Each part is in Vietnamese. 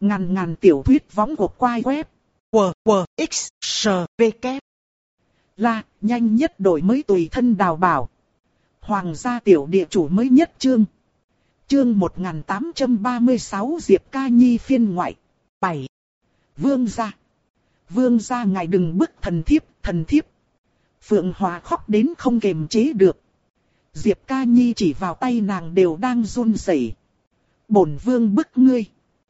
Ngàn ngàn tiểu thuyết võng của quai web. WWXSVK. Là, nhanh nhất đổi mới tùy thân đào bảo. Hoàng gia tiểu địa chủ mới nhất chương. Chương 1836 Diệp Ca Nhi phiên ngoại. 7. Vương gia. Vương gia ngài đừng bức thần thiếp, thần thiếp. Phượng Hòa khóc đến không kềm chế được. Diệp Ca Nhi chỉ vào tay nàng đều đang run rẩy. Bổn vương bức ngươi.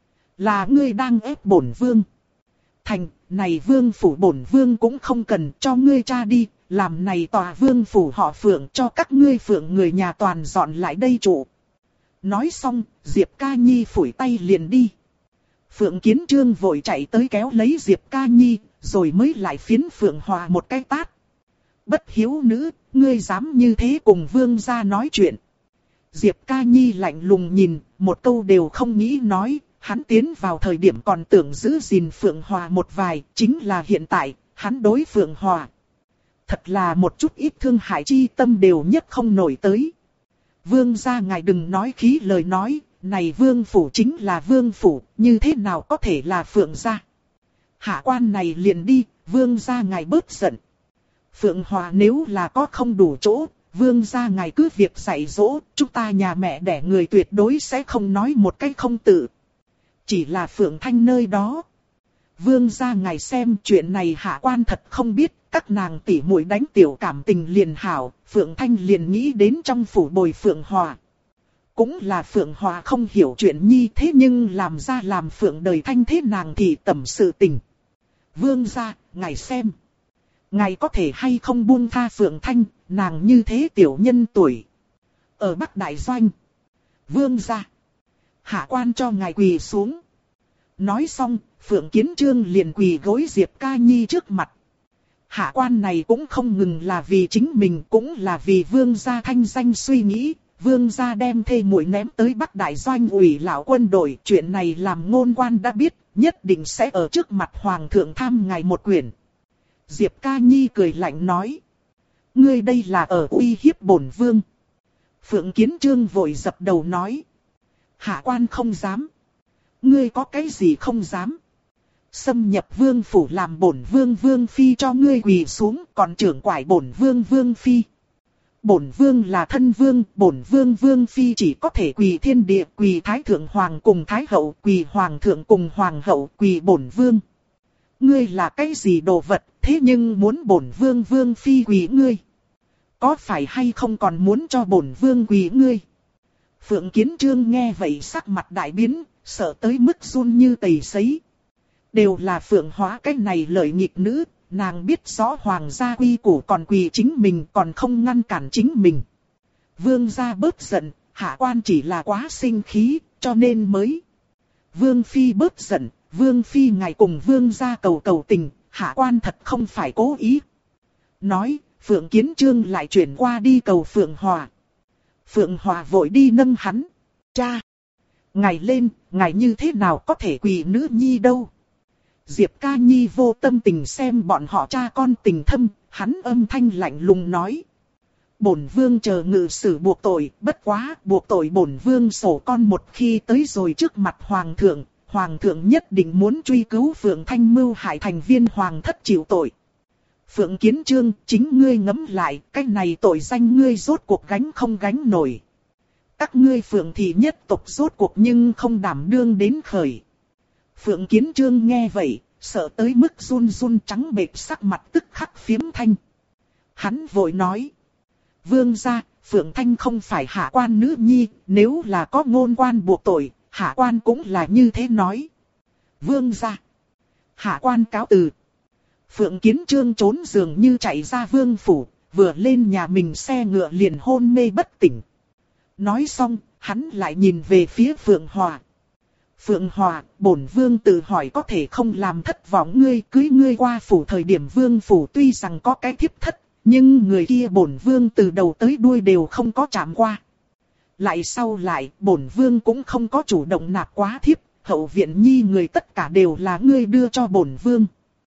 Là ngươi đang ép bổn vương. Thành, này vương phủ bổn vương cũng không cần cho ngươi cha đi. Làm này tòa vương phủ họ Phượng cho các ngươi Phượng người nhà toàn dọn lại đây trụ. Nói xong, Diệp Ca Nhi phủi tay liền đi. Phượng Kiến Trương vội chạy tới kéo lấy Diệp Ca Nhi, rồi mới lại phiến Phượng Hòa một cái tát. Bất hiếu nữ, ngươi dám như thế cùng vương gia nói chuyện. Diệp Ca Nhi lạnh lùng nhìn, một câu đều không nghĩ nói, hắn tiến vào thời điểm còn tưởng giữ gìn Phượng Hòa một vài, chính là hiện tại, hắn đối Phượng Hòa. Thật là một chút ít thương hại chi tâm đều nhất không nổi tới. Vương gia ngài đừng nói khí lời nói, này vương phủ chính là vương phủ, như thế nào có thể là Phượng gia. Hạ quan này liền đi, vương gia ngài bớt giận. Phượng Hòa nếu là có không đủ chỗ, vương gia ngài cứ việc dạy dỗ, chúng ta nhà mẹ đẻ người tuyệt đối sẽ không nói một cách không tự. Chỉ là Phượng Thanh nơi đó. Vương gia ngài xem chuyện này hạ quan thật không biết, các nàng tỉ muội đánh tiểu cảm tình liền hảo, Phượng Thanh liền nghĩ đến trong phủ bồi Phượng Hòa. Cũng là Phượng Hòa không hiểu chuyện nhi thế nhưng làm ra làm Phượng đời Thanh thế nàng thì tầm sự tình. Vương gia, ngài xem. Ngài có thể hay không buông tha Phượng Thanh, nàng như thế tiểu nhân tuổi. Ở Bắc Đại Doanh. Vương gia. Hạ quan cho ngài quỳ xuống. Nói xong, Phượng Kiến Trương liền quỳ gối Diệp Ca Nhi trước mặt. Hạ quan này cũng không ngừng là vì chính mình, cũng là vì vương gia thanh danh suy nghĩ. Vương gia đem thê muội ném tới Bắc Đại Doanh ủy lão quân đội. Chuyện này làm ngôn quan đã biết, nhất định sẽ ở trước mặt hoàng thượng tham ngài một quyển. Diệp Ca Nhi cười lạnh nói. Ngươi đây là ở uy hiếp bổn vương. Phượng Kiến Trương vội dập đầu nói. Hạ quan không dám. Ngươi có cái gì không dám? Xâm nhập vương phủ làm bổn vương vương phi cho ngươi quỳ xuống, còn trưởng quải bổn vương vương phi. Bổn vương là thân vương, bổn vương vương phi chỉ có thể quỳ thiên địa, quỳ thái thượng hoàng cùng thái hậu, quỳ hoàng thượng cùng hoàng hậu, quỳ bổn vương. Ngươi là cái gì đồ vật, thế nhưng muốn bổn vương vương phi quỳ ngươi? Có phải hay không còn muốn cho bổn vương quỳ ngươi? Phượng Kiến Trương nghe vậy sắc mặt đại biến, sợ tới mức run như tẩy sấy. Đều là Phượng Hóa cái này lợi nghịch nữ, nàng biết rõ hoàng gia quy củ còn quỳ chính mình còn không ngăn cản chính mình. Vương gia bớt giận, hạ quan chỉ là quá sinh khí, cho nên mới. Vương phi bớt giận, vương phi ngài cùng vương gia cầu cầu tình, hạ quan thật không phải cố ý. Nói, Phượng Kiến Trương lại chuyển qua đi cầu Phượng Hòa. Phượng Hòa vội đi nâng hắn. Cha! Ngài lên, ngài như thế nào có thể quỳ nữ nhi đâu? Diệp Ca Nhi vô tâm tình xem bọn họ cha con tình thâm, hắn âm thanh lạnh lùng nói. Bổn vương chờ ngự sử buộc tội, bất quá buộc tội bổn vương sổ con một khi tới rồi trước mặt hoàng thượng, hoàng thượng nhất định muốn truy cứu Phượng Thanh mưu hại thành viên hoàng thất chịu tội. Phượng Kiến Trương, chính ngươi ngẫm lại, cái này tội danh ngươi rốt cuộc gánh không gánh nổi. Các ngươi Phượng thị nhất tộc rốt cuộc nhưng không đảm đương đến khởi. Phượng Kiến Trương nghe vậy, sợ tới mức run run trắng bệch sắc mặt tức khắc phiếm thanh. Hắn vội nói. Vương gia, Phượng Thanh không phải hạ quan nữ nhi, nếu là có ngôn quan buộc tội, hạ quan cũng là như thế nói. Vương gia. Hạ quan cáo từ. Phượng Kiến Trương trốn giường như chạy ra vương phủ, vừa lên nhà mình xe ngựa liền hôn mê bất tỉnh. Nói xong, hắn lại nhìn về phía Phượng Hòa. Phượng Hòa, bổn vương tự hỏi có thể không làm thất vọng ngươi, cưới ngươi qua phủ thời điểm vương phủ tuy rằng có cái thiếp thất, nhưng người kia bổn vương từ đầu tới đuôi đều không có chạm qua. Lại sau lại, bổn vương cũng không có chủ động nạp quá thiếp, hậu viện nhi người tất cả đều là ngươi đưa cho bổn vương.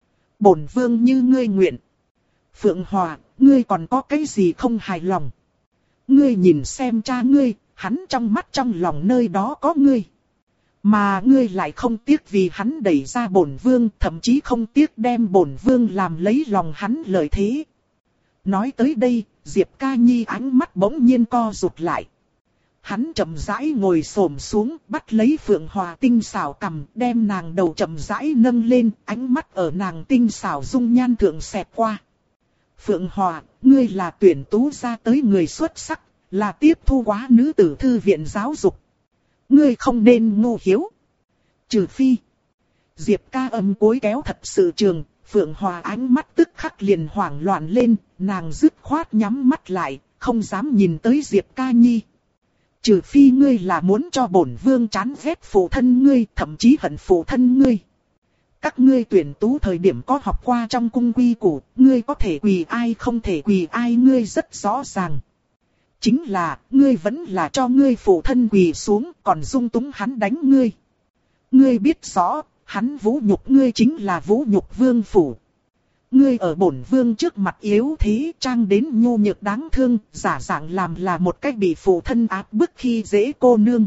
Bổn vương như ngươi nguyện. Phượng Hòa, ngươi còn có cái gì không hài lòng? Ngươi nhìn xem cha ngươi, hắn trong mắt trong lòng nơi đó có ngươi. Mà ngươi lại không tiếc vì hắn đẩy ra bổn vương, thậm chí không tiếc đem bổn vương làm lấy lòng hắn lợi thế. Nói tới đây, Diệp Ca Nhi ánh mắt bỗng nhiên co rụt lại. Hắn chậm rãi ngồi xổm xuống, bắt lấy Phượng Hòa tinh xảo cằm, đem nàng đầu chậm rãi nâng lên, ánh mắt ở nàng tinh xảo dung nhan thượng xẹt qua. Phượng Hòa, ngươi là tuyển tú ra tới người xuất sắc, là tiếp thu quá nữ tử thư viện giáo dục. Ngươi không nên ngu hiếu. Trừ phi. Diệp Ca âm cuối kéo thật sự trường, Phượng Hòa ánh mắt tức khắc liền hoảng loạn lên, nàng dứt khoát nhắm mắt lại, không dám nhìn tới Diệp Ca Nhi. Trừ phi ngươi là muốn cho bổn vương chán ghét phụ thân ngươi, thậm chí hận phụ thân ngươi. Các ngươi tuyển tú thời điểm có học qua trong cung quy củ, ngươi có thể quỳ ai không thể quỳ ai ngươi rất rõ ràng. Chính là, ngươi vẫn là cho ngươi phụ thân quỳ xuống, còn dung túng hắn đánh ngươi. Ngươi biết rõ, hắn vũ nhục ngươi chính là vũ nhục vương phủ. Ngươi ở bổn vương trước mặt yếu thế, trang đến nhu nhược đáng thương, giả dạng làm là một cách bị phụ thân áp bức khi dễ cô nương.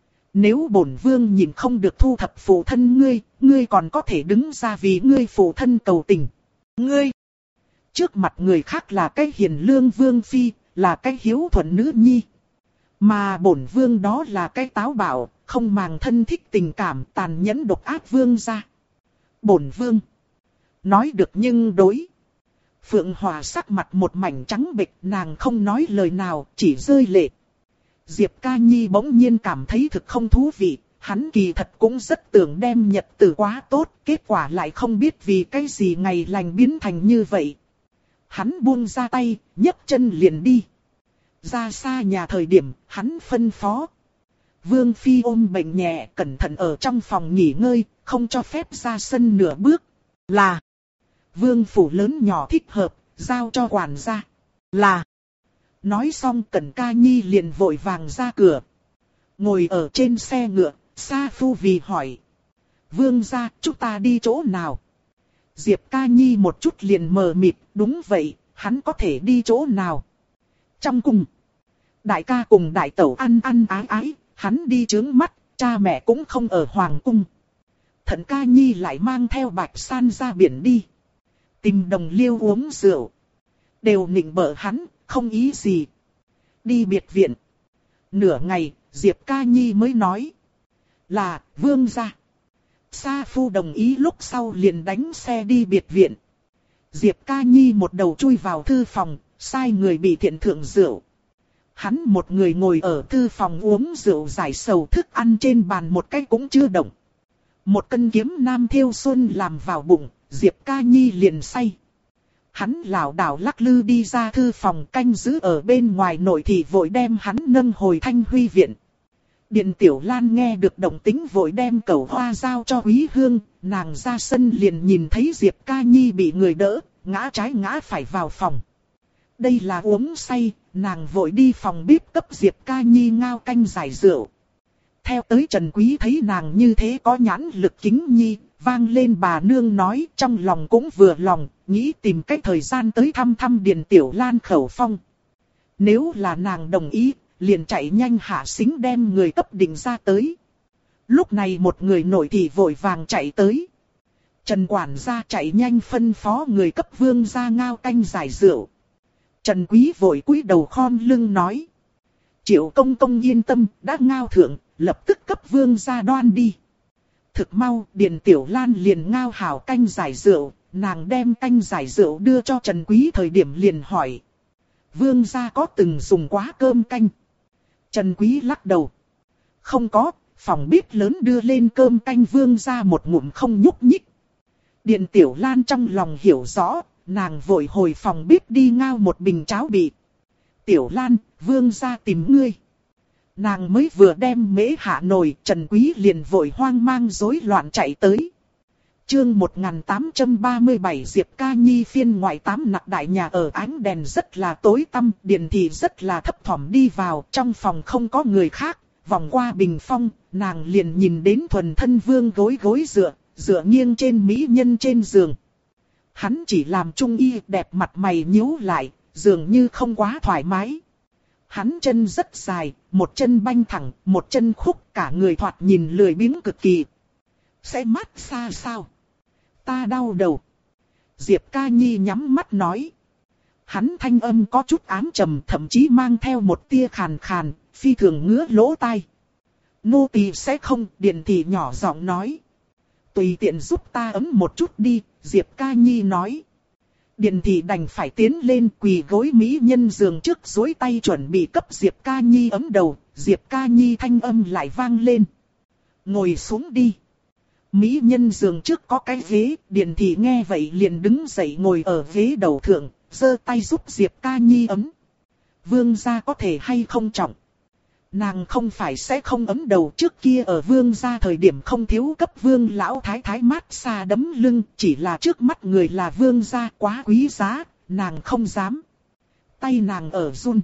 Nếu bổn vương nhìn không được thu thập phụ thân ngươi, ngươi còn có thể đứng ra vì ngươi phụ thân cầu tình. Ngươi, trước mặt người khác là cái hiền lương vương phi, là cái hiếu thuận nữ nhi. Mà bổn vương đó là cái táo bạo, không màng thân thích tình cảm, tàn nhẫn độc ác vương gia. Bổn vương. Nói được nhưng đối. Phượng Hòa sắc mặt một mảnh trắng bệch, nàng không nói lời nào, chỉ rơi lệ. Diệp Ca Nhi bỗng nhiên cảm thấy thực không thú vị, hắn kỳ thật cũng rất tưởng đem nhật tử quá tốt, kết quả lại không biết vì cái gì ngày lành biến thành như vậy. Hắn buông ra tay, nhấc chân liền đi. Ra xa nhà thời điểm, hắn phân phó. Vương Phi ôm bệnh nhẹ, cẩn thận ở trong phòng nghỉ ngơi, không cho phép ra sân nửa bước. Là. Vương phủ lớn nhỏ thích hợp, giao cho quản gia. Là. Nói xong Cẩn Ca Nhi liền vội vàng ra cửa. Ngồi ở trên xe ngựa, Sa Phu vì hỏi. Vương gia, chúng ta đi chỗ nào? Diệp Ca Nhi một chút liền mờ mịt, đúng vậy, hắn có thể đi chỗ nào? Trong cung, đại ca cùng đại tẩu ăn ăn ái ái, hắn đi trướng mắt, cha mẹ cũng không ở hoàng cung. Thận Ca Nhi lại mang theo Bạch San ra biển đi. Tìm đồng liêu uống rượu. Đều nịnh bợ hắn, không ý gì. Đi biệt viện. Nửa ngày, Diệp Ca Nhi mới nói. Là, vương gia. Sa Phu đồng ý lúc sau liền đánh xe đi biệt viện. Diệp Ca Nhi một đầu chui vào thư phòng, sai người bị thiện thượng rượu. Hắn một người ngồi ở thư phòng uống rượu giải sầu, thức ăn trên bàn một cái cũng chưa động. Một cân kiếm nam thiêu xuân làm vào bụng, Diệp Ca Nhi liền say. Hắn lảo đảo lắc lư đi ra thư phòng, canh giữ ở bên ngoài nội thì vội đem hắn nâng hồi Thanh Huy viện. Điện Tiểu Lan nghe được động tĩnh vội đem cẩu hoa giao cho Quý Hương, nàng ra sân liền nhìn thấy Diệp Ca Nhi bị người đỡ, ngã trái ngã phải vào phòng. Đây là uống say, nàng vội đi phòng bếp cấp Diệp Ca Nhi ngao canh giải rượu. Theo tới Trần Quý thấy nàng như thế có nhãn lực kính nhi, vang lên bà nương nói, trong lòng cũng vừa lòng, nghĩ tìm cách thời gian tới thăm thăm Điền Tiểu Lan khẩu phong. Nếu là nàng đồng ý, liền chạy nhanh hạ xính đem người cấp định ra tới. Lúc này một người nội thị vội vàng chạy tới. Trần quản gia chạy nhanh phân phó người cấp vương gia ngao canh giải rượu. Trần Quý vội cúi đầu khom lưng nói. Triệu công công yên tâm, đã ngao thượng, lập tức cấp vương gia đoan đi. Thực mau, Điền Tiểu Lan liền ngao hảo canh giải rượu, nàng đem canh giải rượu đưa cho Trần Quý thời điểm liền hỏi. Vương gia có từng dùng quá cơm canh? Trần Quý lắc đầu. Không có, phòng bếp lớn đưa lên cơm canh vương gia một ngụm không nhúc nhích. Điền Tiểu Lan trong lòng hiểu rõ, nàng vội hồi phòng bếp đi ngao một bình cháo bị. Tiểu Lan, vương gia tìm ngươi. Nàng mới vừa đem mễ hạ nồi, Trần Quý liền vội hoang mang rối loạn chạy tới. Chương 1837 Diệp Ca Nhi phiên ngoại 8 nặc đại nhà ở ánh đèn rất là tối tăm, Điền thị rất là thấp thỏm đi vào, trong phòng không có người khác, vòng qua bình phong, nàng liền nhìn đến thuần thân vương gối gối dựa nghiêng trên mỹ nhân trên giường. Hắn chỉ làm trung y đẹp mặt mày nhíu lại, dường như không quá thoải mái. Hắn chân rất dài, một chân banh thẳng, một chân khúc, cả người thoạt nhìn lười biếng cực kỳ. Sẽ mát xa sao? Ta đau đầu. Diệp Ca Nhi nhắm mắt nói. Hắn thanh âm có chút ám trầm, thậm chí mang theo một tia khàn khàn, phi thường ngứa lỗ tai. Nô tỳ sẽ không, Điền thị nhỏ giọng nói. Tùy tiện giúp ta ấm một chút đi, Diệp Ca Nhi nói. Điền thị đành phải tiến lên quỳ gối mỹ nhân giường trước duỗi tay chuẩn bị cấp Diệp Ca Nhi ấm đầu, Diệp Ca Nhi thanh âm lại vang lên. Ngồi xuống đi. Mỹ nhân giường trước có cái ghế, Điền thị nghe vậy liền đứng dậy ngồi ở ghế đầu thượng, giơ tay giúp Diệp Ca Nhi ấm. Vương gia có thể hay không trọng. Nàng không phải sẽ không ấm đầu, trước kia ở vương gia thời điểm không thiếu cấp vương lão thái thái mát xa đấm lưng, chỉ là trước mắt người là vương gia quá quý giá, nàng không dám. Tay nàng ở run.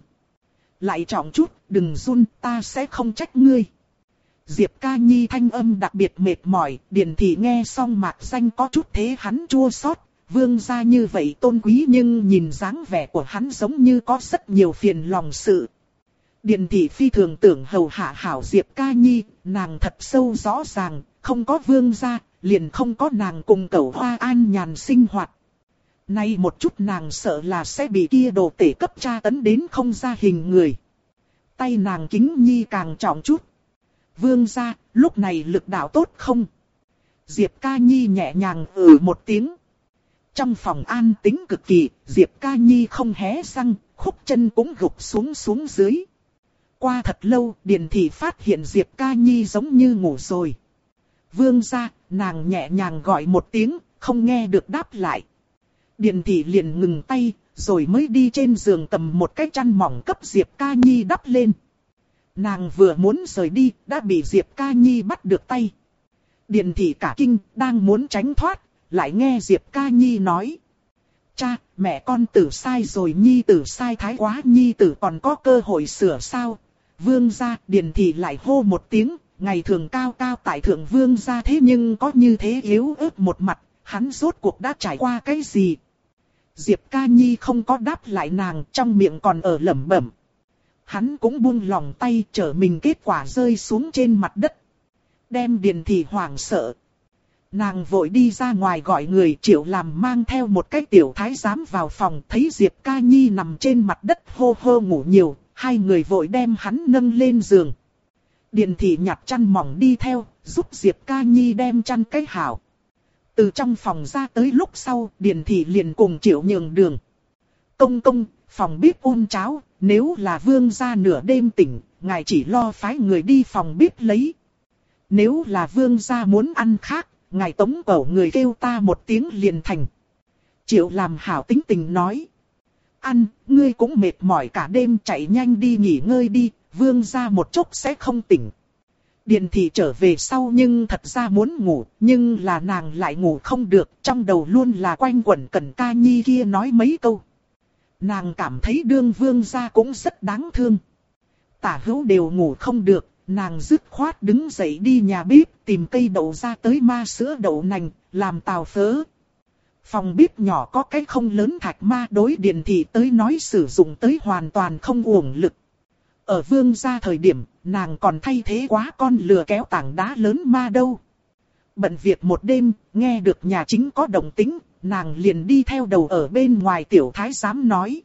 Lại trọng chút, đừng run, ta sẽ không trách ngươi. Diệp Ca Nhi thanh âm đặc biệt mệt mỏi, Điền thị nghe xong mạc danh có chút thế hắn chua xót. Vương gia như vậy tôn quý nhưng nhìn dáng vẻ của hắn giống như có rất nhiều phiền lòng sự. Điền thị phi thường tưởng hầu hạ hảo Diệp Ca Nhi, nàng thật sâu rõ ràng, không có vương gia, liền không có nàng cùng cẩu Hoa an nhàn sinh hoạt. Nay một chút nàng sợ là sẽ bị kia đồ tể cấp tra tấn đến không ra hình người. Tay nàng kính nhi càng trọng chút. Vương gia, lúc này lực đạo tốt không? Diệp Ca Nhi nhẹ nhàng một tiếng. Trong phòng an tĩnh cực kỳ, Diệp Ca Nhi không hé răng, khúc chân cũng gục xuống dưới. Qua thật lâu, Điền thị phát hiện Diệp Ca Nhi giống như ngủ rồi. Vương gia, nàng nhẹ nhàng gọi một tiếng, không nghe được đáp lại. Điền thị liền ngừng tay, rồi mới đi trên giường cầm một cái chăn mỏng cấp Diệp Ca Nhi đắp lên. Nàng vừa muốn rời đi, đã bị Diệp Ca Nhi bắt được tay. Điền thị cả kinh, đang muốn tránh thoát, lại nghe Diệp Ca Nhi nói. Cha, mẹ con tử sai rồi, Nhi tử sai thái quá, Nhi tử còn có cơ hội sửa sao? Vương gia, Điền thị lại hô một tiếng, ngày thường cao cao tại thượng vương gia thế nhưng có như thế yếu ớt một mặt, hắn rốt cuộc đã trải qua cái gì? Diệp Ca Nhi không có đáp lại nàng, trong miệng còn ở lẩm bẩm. Hắn cũng buông lòng tay, trở mình kết quả rơi xuống trên mặt đất. Đem Điền thị hoảng sợ. Nàng vội đi ra ngoài gọi người, Triệu Làm mang theo một cái tiểu thái giám vào phòng, thấy Diệp Ca Nhi nằm trên mặt đất hô hô ngủ nhiều, hai người vội đem hắn nâng lên giường. Điền thị nhặt chăn mỏng đi theo, giúp Diệp Ca Nhi đem chăn cái hảo. Từ trong phòng ra tới lúc sau, Điền thị liền cùng Triệu nhường đường. Công công, phòng bếp ôn cháo, nếu là vương gia nửa đêm tỉnh, ngài chỉ lo phái người đi phòng bếp lấy. Nếu là vương gia muốn ăn khác, ngài tống cổ người kêu ta một tiếng liền thành. Triệu Làm hảo tính tình nói. Ăn, ngươi cũng mệt mỏi cả đêm, chạy nhanh đi nghỉ ngơi đi, vương gia một chốc sẽ không tỉnh. Điền thị trở về sau nhưng thật ra muốn ngủ, nhưng là nàng lại ngủ không được, trong đầu luôn là quanh quẩn Cẩn Ca Nhi kia nói mấy câu. Nàng cảm thấy đương vương gia cũng rất đáng thương. Tả hữu đều ngủ không được, nàng dứt khoát đứng dậy đi nhà bếp tìm cây đậu ra tới ma sữa đậu nành, làm tàu phớ. Phòng bếp nhỏ có cái không lớn thạch ma, đối Điền thị tới nói sử dụng tới hoàn toàn không uổng lực. Ở vương gia thời điểm, nàng còn thay thế quá con lừa kéo tảng đá lớn ma đâu. Bận việc một đêm, nghe được nhà chính có động tĩnh, nàng liền đi theo đầu ở bên ngoài tiểu thái giám nói.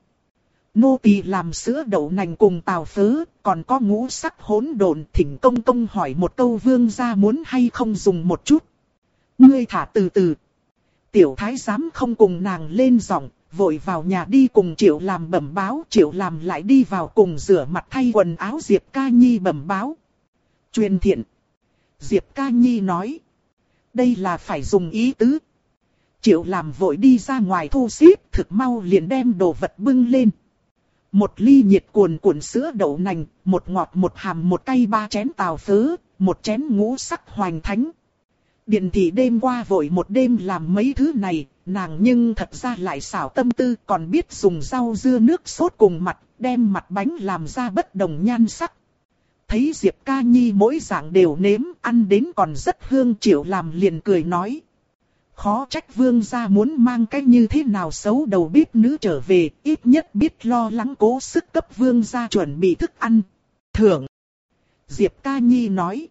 Nô tỳ làm sữa đậu nành cùng tàu phớ, còn có ngũ sắc hỗn độn, thỉnh công công hỏi một câu vương gia muốn hay không dùng một chút. Ngươi thả từ từ. Tiểu thái giám không cùng nàng lên giọng, vội vào nhà đi cùng Triệu Làm bẩm báo. Triệu Làm lại đi vào cùng rửa mặt thay quần áo Diệp Ca Nhi bẩm báo. Truyền thiện. Diệp Ca Nhi nói. Đây là phải dùng ý tứ. Triệu Làm vội đi ra ngoài thu xếp, thực mau liền đem đồ vật bưng lên. Một ly nhiệt cuồn cuộn sữa đậu nành, một ngọt một hàm một cay 3 chén tàu phớ, một chén ngũ sắc hoành thánh. Điền thị đêm qua vội một đêm làm mấy thứ này, nàng nhưng thật ra lại xảo tâm tư, còn biết dùng rau dưa nước sốt cùng mặt, đem mặt bánh làm ra bất đồng nhan sắc. Thấy Diệp Ca Nhi mỗi dạng đều nếm, ăn đến còn rất hương, Triệu Làm liền cười nói. Khó trách vương gia muốn mang cái như thế nào xấu đầu bếp nữ trở về, ít nhất biết lo lắng cố sức cấp vương gia chuẩn bị thức ăn. Thưởng. Diệp Ca Nhi nói.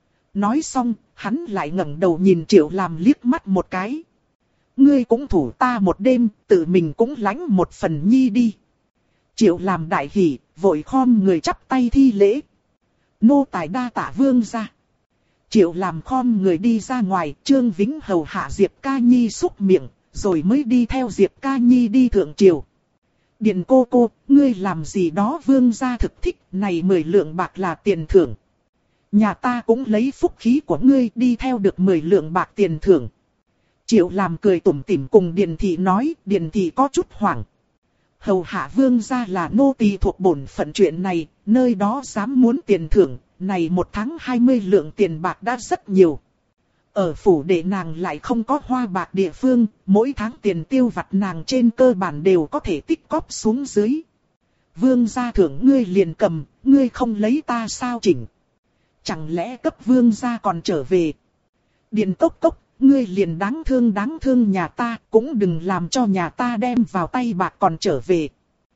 Nói xong, hắn lại ngẩng đầu nhìn Triệu Làm liếc mắt một cái. Ngươi cũng thủ ta một đêm, tự mình cũng lãnh một phần nhi đi. Triệu Làm đại hỉ, vội khom người chắp tay thi lễ. Nô tài đa tạ vương gia. Triệu Làm khom người đi ra ngoài, Trương Vĩnh hầu hạ Diệp Ca Nhi xúc miệng, rồi mới đi theo Diệp Ca Nhi đi thượng triều. Điền cô, ngươi làm gì đó vương gia thực thích, này 10 lượng bạc là tiền thưởng. Nhà ta cũng lấy phúc khí của ngươi đi theo được 10 lượng bạc tiền thưởng. Triệu Làm cười tủm tỉm cùng Điền thị nói, Điền thị có chút hoảng. Hầu hạ vương gia là nô tỳ thuộc bổn phận chuyện này, nơi đó dám muốn tiền thưởng, này 1 tháng 20 lượng tiền bạc đã rất nhiều. Ở phủ đệ nàng lại không có hoa bạc địa phương, mỗi tháng tiền tiêu vặt nàng trên cơ bản đều có thể tích cóp xuống dưới. Vương gia thưởng ngươi liền cầm, ngươi không lấy ta sao chỉnh. Chẳng lẽ cấp vương gia còn trở về. Điền Cốc, ngươi liền đáng thương nhà ta, cũng đừng làm cho nhà ta đem vào tay bạc còn trở về.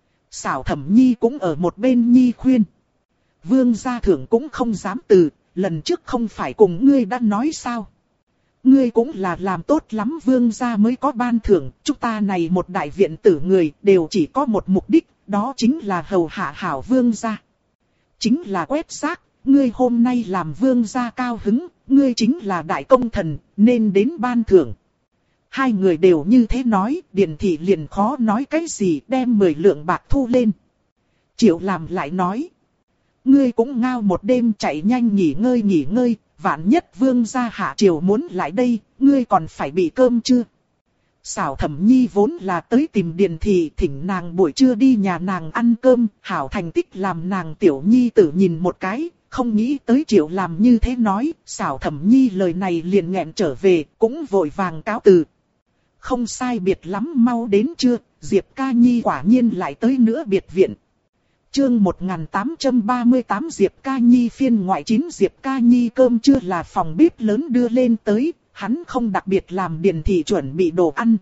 Xảo Thẩm Nhi cũng ở một bên nhi khuyên. Vương gia thưởng cũng không dám từ, lần trước không phải cùng ngươi đã nói sao. Ngươi cũng là làm tốt lắm vương gia mới có ban thưởng, chúng ta này một đại viện tử người đều chỉ có một mục đích, đó chính là hầu hạ hảo vương gia. Chính là quét rác, ngươi hôm nay làm vương gia cao hứng, ngươi chính là đại công thần, nên đến ban thưởng. Hai người đều như thế nói, Điền thị liền khó nói cái gì, đem 10 lượng bạc thu lên. Triệu Làm lại nói. Ngươi cũng ngao một đêm chạy nhanh nghỉ ngơi, vạn nhất vương gia hạ triều muốn lại đây, ngươi còn phải bị cơm chưa? Xảo Thẩm Nhi vốn là tới tìm Điền thị thỉnh nàng buổi trưa đi nhà nàng ăn cơm, hảo thành tích làm nàng tiểu nhi tử nhìn một cái, không nghĩ tới Triệu Làm như thế nói, Xảo Thẩm Nhi lời này liền nghẹn trở về, cũng vội vàng cáo từ. Không sai biệt lắm mau đến trưa, Diệp Ca Nhi quả nhiên lại tới nữa biệt viện. Chương 1838 Diệp Ca Nhi phiên ngoại 9 Diệp Ca Nhi cơm trưa là phòng bếp lớn đưa lên tới, hắn không đặc biệt làm Điền thị chuẩn bị đồ ăn.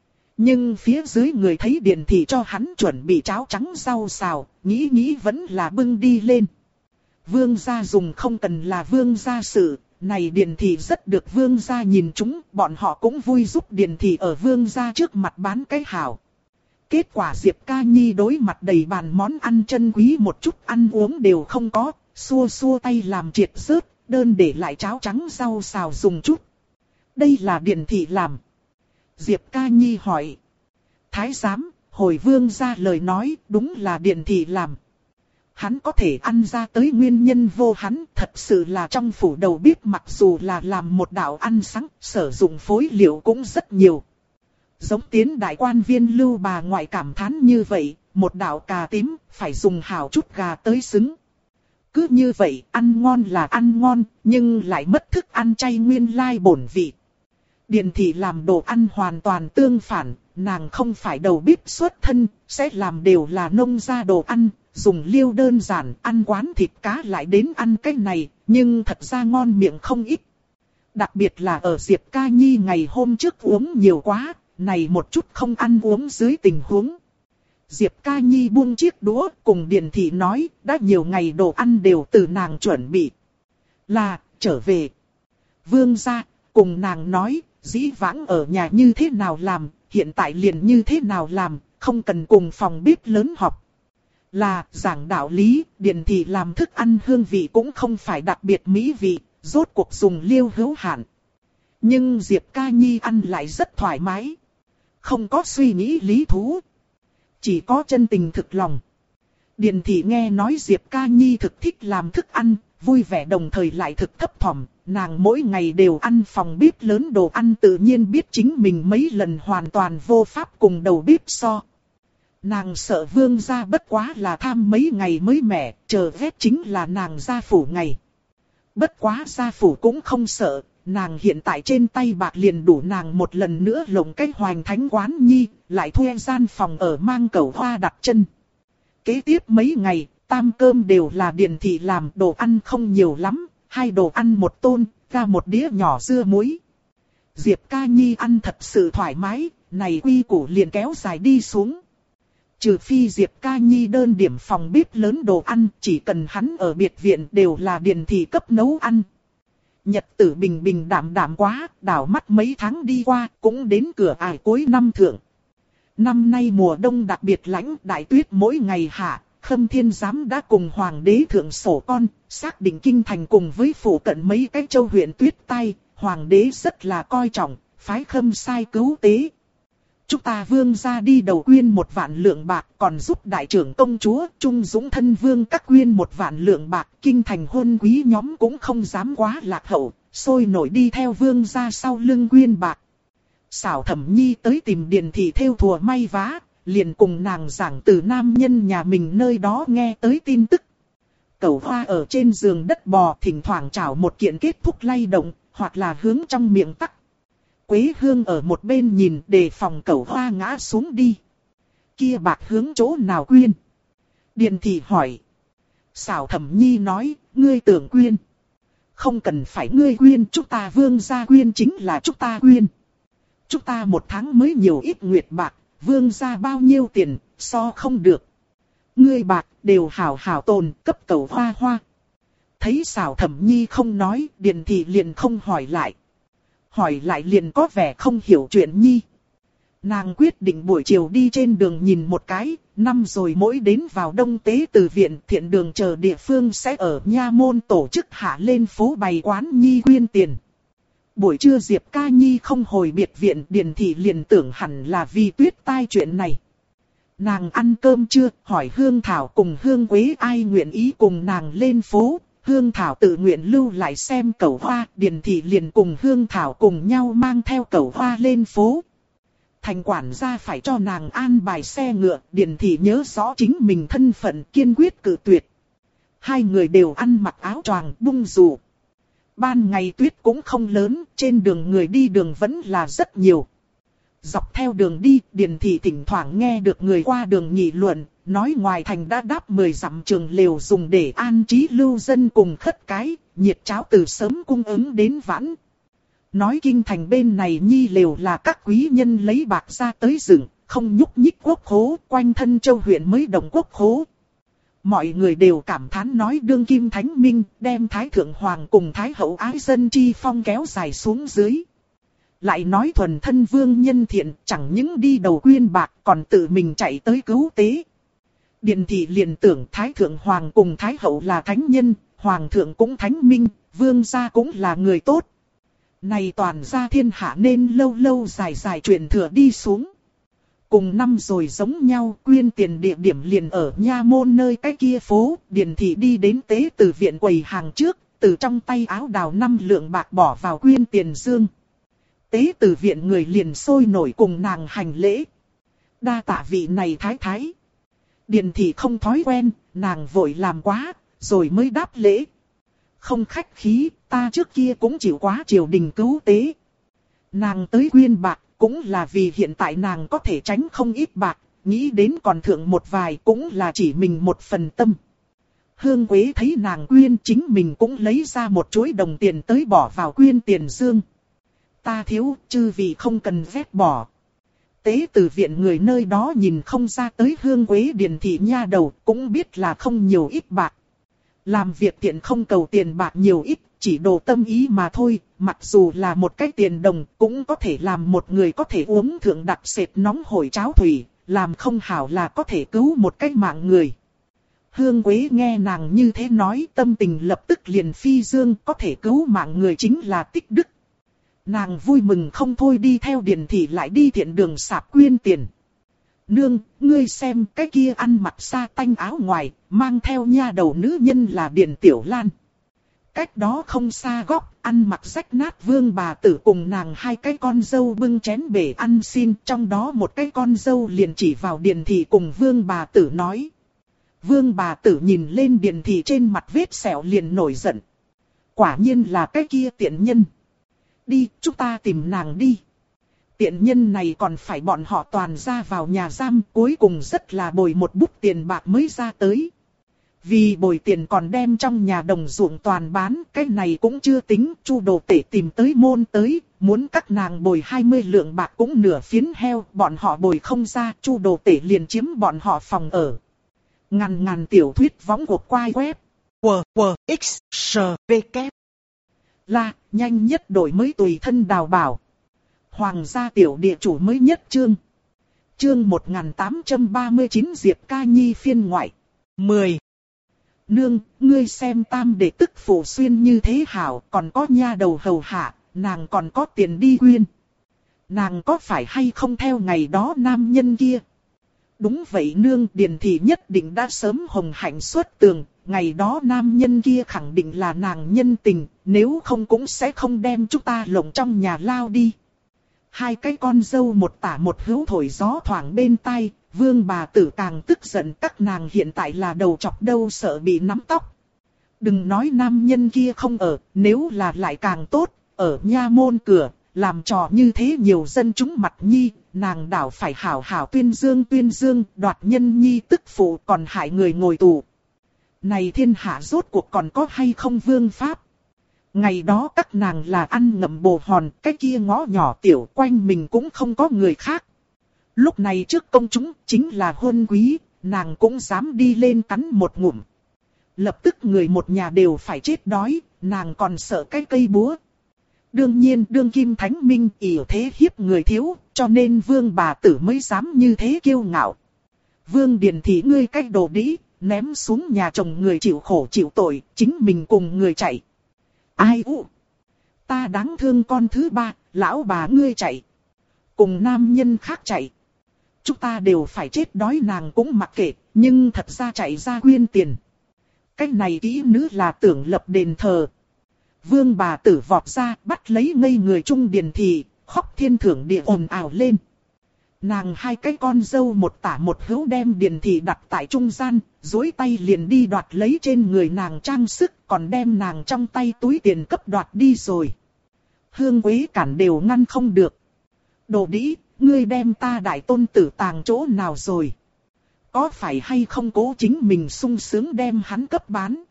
Nhưng phía dưới người thấy Điền thị cho hắn chuẩn bị cháo trắng rau xào, nghĩ vẫn là bưng đi lên. Vương gia dùng không cần là vương gia sự, này Điền thị rất được vương gia nhìn chúng, bọn họ cũng vui giúp Điền thị ở vương gia trước mặt bán cái hảo. Kết quả Diệp Ca Nhi đối mặt đầy bàn món ăn chân quý một chút ăn uống đều không có, xua tay làm triệt rớt, đơn để lại cháo trắng rau xào dùng chút. Đây là Điền thị làm. Diệp Ca Nhi hỏi. Thái giám, hồi vương ra lời nói, đúng là Điền thị làm. Hắn có thể ăn ra tới nguyên nhân vô hắn, thật sự là trong phủ đầu bếp mặc dù là làm một đạo ăn sáng, sử dụng phối liệu cũng rất nhiều. Giống Tiến đại quan viên Lưu bà ngoại cảm thán như vậy, một đạo cà tím, phải dùng hảo chút gà tới xứng. Cứ như vậy, ăn ngon là ăn ngon, nhưng lại mất thức ăn chay nguyên lai bổn vị. Điền thị làm đồ ăn hoàn toàn tương phản, nàng không phải đầu bếp xuất thân, sẽ làm đều là nông gia đồ ăn, dùng liêu đơn giản, ăn quán thịt cá lại đến ăn cái này, nhưng thật ra ngon miệng không ít. Đặc biệt là ở Diệp Ca Nhi ngày hôm trước uống nhiều quá, này một chút không ăn uống dưới tình huống. Diệp Ca Nhi buông chiếc đũa cùng Điền thị nói, đã nhiều ngày đồ ăn đều từ nàng chuẩn bị. Là, trở về. Vương gia, cùng nàng nói, dĩ vãng ở nhà như thế nào làm, hiện tại liền như thế nào làm, không cần cùng phòng bếp lớn học. Là, giảng đạo lý, Điền thị làm thức ăn hương vị cũng không phải đặc biệt mỹ vị, rốt cuộc dùng liêu hữu hạn. Nhưng Diệp Ca Nhi ăn lại rất thoải mái. Không có suy nghĩ lý thú. Chỉ có chân tình thực lòng. Điền thị nghe nói Diệp Ca Nhi thực thích làm thức ăn, vui vẻ đồng thời lại thực thấp thỏm. Nàng mỗi ngày đều ăn phòng bếp lớn đồ ăn tự nhiên biết chính mình mấy lần hoàn toàn vô pháp cùng đầu bếp so. Nàng sợ vương gia bất quá là tham mấy ngày mới mẻ, chờ ghét chính là nàng gia phủ ngày. Bất quá gia phủ cũng không sợ, nàng hiện tại trên tay bạc liền đủ nàng một lần nữa lộng cái Hoành Thánh quán nhi, lại thuê gian phòng ở Mang Cẩu Hoa đặt chân. Kế tiếp mấy ngày, tam cơm đều là Điền thị làm, đồ ăn không nhiều lắm, 2 đồ ăn 1 tôn, ra 1 đĩa nhỏ dưa muối. Diệp Ca Nhi ăn thật sự thoải mái, này quy củ liền kéo dài đi xuống. Trừ phi Diệp Ca Nhi đơn điểm phòng bếp lớn đồ ăn, chỉ cần hắn ở biệt viện đều là Điền thị cấp nấu ăn. Nhật tử bình bình đạm đạm quá, đảo mắt mấy tháng đi qua, cũng đến cửa ải cuối năm thượng. Năm nay mùa đông đặc biệt lạnh, đại tuyết mỗi ngày hạ, Khâm Thiên Giám đã cùng Hoàng đế thượng sổ con, xác định kinh thành cùng với phủ cận mấy cái châu huyện tuyết tay, Hoàng đế rất là coi trọng, phái Khâm sai cứu tế. Chúng ta vương ra đi đầu quyên 1 vạn lượng bạc, còn giúp đại trưởng công chúa Trung Dũng thân vương các quyên 1 vạn lượng bạc, kinh thành hôn quý nhóm cũng không dám quá lạc hậu, sôi nổi đi theo vương ra sau lưng quyên bạc. Xảo Thẩm Nhi tới tìm Điền thị thêu thùa may vá, liền cùng nàng giảng từ nam nhân nhà mình nơi đó nghe tới tin tức. Cẩu Hoa ở trên giường đất bò, thỉnh thoảng chảo một kiện kết thúc lay động, hoặc là hướng trong miệng tắc. Quế Hương ở một bên nhìn, đề phòng Cẩu Hoa ngã xuống đi. Kia bạc hướng chỗ nào quyên? Điền thị hỏi. Xảo Thẩm Nhi nói, ngươi tưởng quyên. Không cần phải ngươi quyên, chúng ta vương gia quyên chính là chúng ta quyên. Chúng ta 1 tháng mới nhiều ít nguyệt bạc, vương gia bao nhiêu tiền, so không được. Ngươi bạc đều hảo hảo tồn, cấp Cẩu Hoa hoa. Thấy Xảo Thẩm Nhi không nói, Điền thị liền không hỏi lại. Hỏi lại liền có vẻ không hiểu chuyện Nhi. Nàng quyết định buổi chiều đi trên đường nhìn một cái, năm rồi mỗi đến vào Đông Tế Từ Viện, Thiện Đường chờ địa phương sẽ ở nha môn tổ chức hạ lên phố bày quán Nhi quyên tiền. Buổi trưa Diệp Ca Nhi không hồi biệt viện, Điền thị liền tưởng hẳn là vì tuyết tai chuyện này. Nàng ăn cơm chưa, hỏi Hương Thảo cùng Hương Quế ai nguyện ý cùng nàng lên phố. Hương Thảo tự nguyện lưu lại xem Cẩu Hoa, Điền thị liền cùng Hương Thảo cùng nhau mang theo Cẩu Hoa lên phố. Thành quản gia phải cho nàng an bài xe ngựa, Điền thị nhớ rõ chính mình thân phận, kiên quyết cự tuyệt. Hai người đều ăn mặc áo choàng bung dù. Ban ngày tuyết cũng không lớn, trên đường người đi đường vẫn là rất nhiều. Dọc theo đường đi, Điền thị thỉnh thoảng nghe được người qua đường nghị luận, nói ngoài thành đã đáp 10 dặm trường lều dùng để an trí lưu dân cùng khất cái, nhiệt cháo từ sớm cung ứng đến vãn. Nói kinh thành bên này Nhi lều là các quý nhân lấy bạc ra tới dựng, không nhúc nhích quốc khố, quanh thân châu huyện mới động quốc khố. Mọi người đều cảm thán nói đương kim thánh minh, đem Thái Thượng Hoàng cùng Thái Hậu ái dân chi phong kéo dài xuống dưới. Lại nói thuần thân vương nhân thiện, chẳng những đi đầu quyên bạc, còn tự mình chạy tới cứu tế. Điền thị liền tưởng Thái Thượng Hoàng cùng Thái Hậu là thánh nhân, Hoàng thượng cũng thánh minh, vương gia cũng là người tốt. Này toàn gia thiên hạ nên lâu lâu dài dài truyền thừa đi xuống. Cùng năm rồi giống nhau, quyên tiền địa điểm liền ở nha môn nơi cái kia phố, Điền thị đi đến Tế Từ Viện quầy hàng trước, từ trong tay áo đào 5 lượng bạc bỏ vào quyên tiền dương. Tế Từ Viện người liền sôi nổi cùng nàng hành lễ. Đa tạ vị này thái thái. Điền thị không thói quen, nàng vội làm quá, rồi mới đáp lễ. Không khách khí, ta trước kia cũng chịu quá triều đình cứu tế. Nàng tới quyên bạc, cũng là vì hiện tại nàng có thể tránh không ít bạc, nghĩ đến còn thượng một vài cũng là chỉ mình một phần tâm. Hương Quế thấy nàng quyên, chính mình cũng lấy ra một chuỗi đồng tiền tới bỏ vào quyên tiền dương. Ta thiếu, chư vị không cần vét bỏ. Tế Từ Viện người nơi đó nhìn không ra tới Hương Quế Điền thị nha đầu, cũng biết là không nhiều ít bạc. Làm việc tiện không cầu tiền bạc nhiều ít, chỉ đồ tâm ý mà thôi, mặc dù là một cái tiền đồng, cũng có thể làm một người có thể uống thượng đặc sệt nóng hổi cháo thủy, làm không hảo là có thể cứu một cái mạng người. Hương Quế nghe nàng như thế nói, tâm tình lập tức liền phi dương, có thể cứu mạng người chính là tích đức. Nàng vui mừng không thôi đi theo Điền thị lại đi Thiện Đường sạp quyên tiền. Nương, ngươi xem cái kia ăn mặc sa tanh áo ngoài, mang theo nha đầu nữ nhân là Điền Tiểu Lan. Cách đó không xa góc, ăn mặc rách nát Vương bà tử cùng nàng 2 cái con dâu bưng chén bể ăn xin, trong đó một cái con dâu liền chỉ vào Điền thị cùng Vương bà tử nói. Vương bà tử nhìn lên Điền thị trên mặt vết sẹo liền nổi giận. Quả nhiên là cái kia tiện nhân. Đi, chúng ta tìm nàng đi. Tiện nhân này còn phải bọn họ toàn ra vào nhà giam, cuối cùng rất là bồi một bút tiền bạc mới ra tới. Vì bồi tiền còn đem trong nhà đồng ruộng toàn bán, cái này cũng chưa tính. Chu Đồ Tể tìm tới môn tới, muốn các nàng bồi 20 lượng bạc cũng nửa phiến heo, bọn họ bồi không ra, Chu Đồ Tể liền chiếm bọn họ phòng ở. Ngàn tiểu thuyết võng cuộc quay web. WWXSVK. La, nhanh nhất đổi mới tùy thân đào bảo. Hoàng gia tiểu địa chủ mới nhất chương. Chương 1839 Diệp Ca Nhi phiên ngoại. 10. Nương, ngươi xem tam đệ tức phụ xuyên như thế hảo, còn có nha đầu hầu hạ, nàng còn có tiền đi quyên. Nàng có phải hay không theo ngày đó nam nhân kia? Đúng vậy nương, Điền thị nhất định đã sớm hồng hạnh xuất tường, ngày đó nam nhân kia khẳng định là nàng nhân tình, nếu không cũng sẽ không đem chúng ta lộng trong nhà lao đi. Hai cái con dâu một tả một hữu thổi gió thoảng bên tai, Vương bà tử càng tức giận, các nàng hiện tại là đầu chọc đâu sợ bị nắm tóc. Đừng nói nam nhân kia không ở, nếu là lại càng tốt, ở nha môn cửa, làm trò như thế nhiều dân chúng mặt nhi, nàng đảo phải hảo hảo tuyên dương, đoạt nhân nhi tức phụ còn hại người ngồi tù. Này thiên hạ rốt cuộc còn có hay không vương pháp? Ngày đó các nàng là ăn ngậm bồ hòn, cái kia ngõ nhỏ tiểu quanh mình cũng không có người khác. Lúc này trước công chúng chính là huân quý, nàng cũng dám đi lên cắn một ngụm. Lập tức người một nhà đều phải chết đói, nàng còn sợ cái cây búa. Đương nhiên đương kim thánh minh ỷ thế hiếp người thiếu, cho nên vương bà tử mới dám như thế kiêu ngạo. Vương Điền thị ngươi cái đồ đĩ, ném xuống nhà chồng người chịu khổ chịu tội, chính mình cùng người chạy. Ai u? Ta đáng thương con thứ ba, lão bà ngươi chạy. Cùng nam nhân khác chạy. Chúng ta đều phải chết đói nàng cũng mặc kệ, nhưng thật ra chạy ra quyên tiền. Cái này kỹ nữ là tưởng lập đền thờ. Vương bà tử vọt ra, bắt lấy ngây người Trung Điền thị, khóc thiên thưởng địa ồn ào lên. Nàng hai cái con dâu một tả một hữu đem Điền thị đặt tại trung gian, duỗi tay liền đi đoạt lấy trên người nàng trang sức, còn đem nàng trong tay túi tiền cấp đoạt đi rồi. Hương Quế cản đều ngăn không được. Đồ đĩ, ngươi đem ta đại tôn tử tàng chỗ nào rồi? Có phải hay không cố chính mình sung sướng đem hắn cấp bán?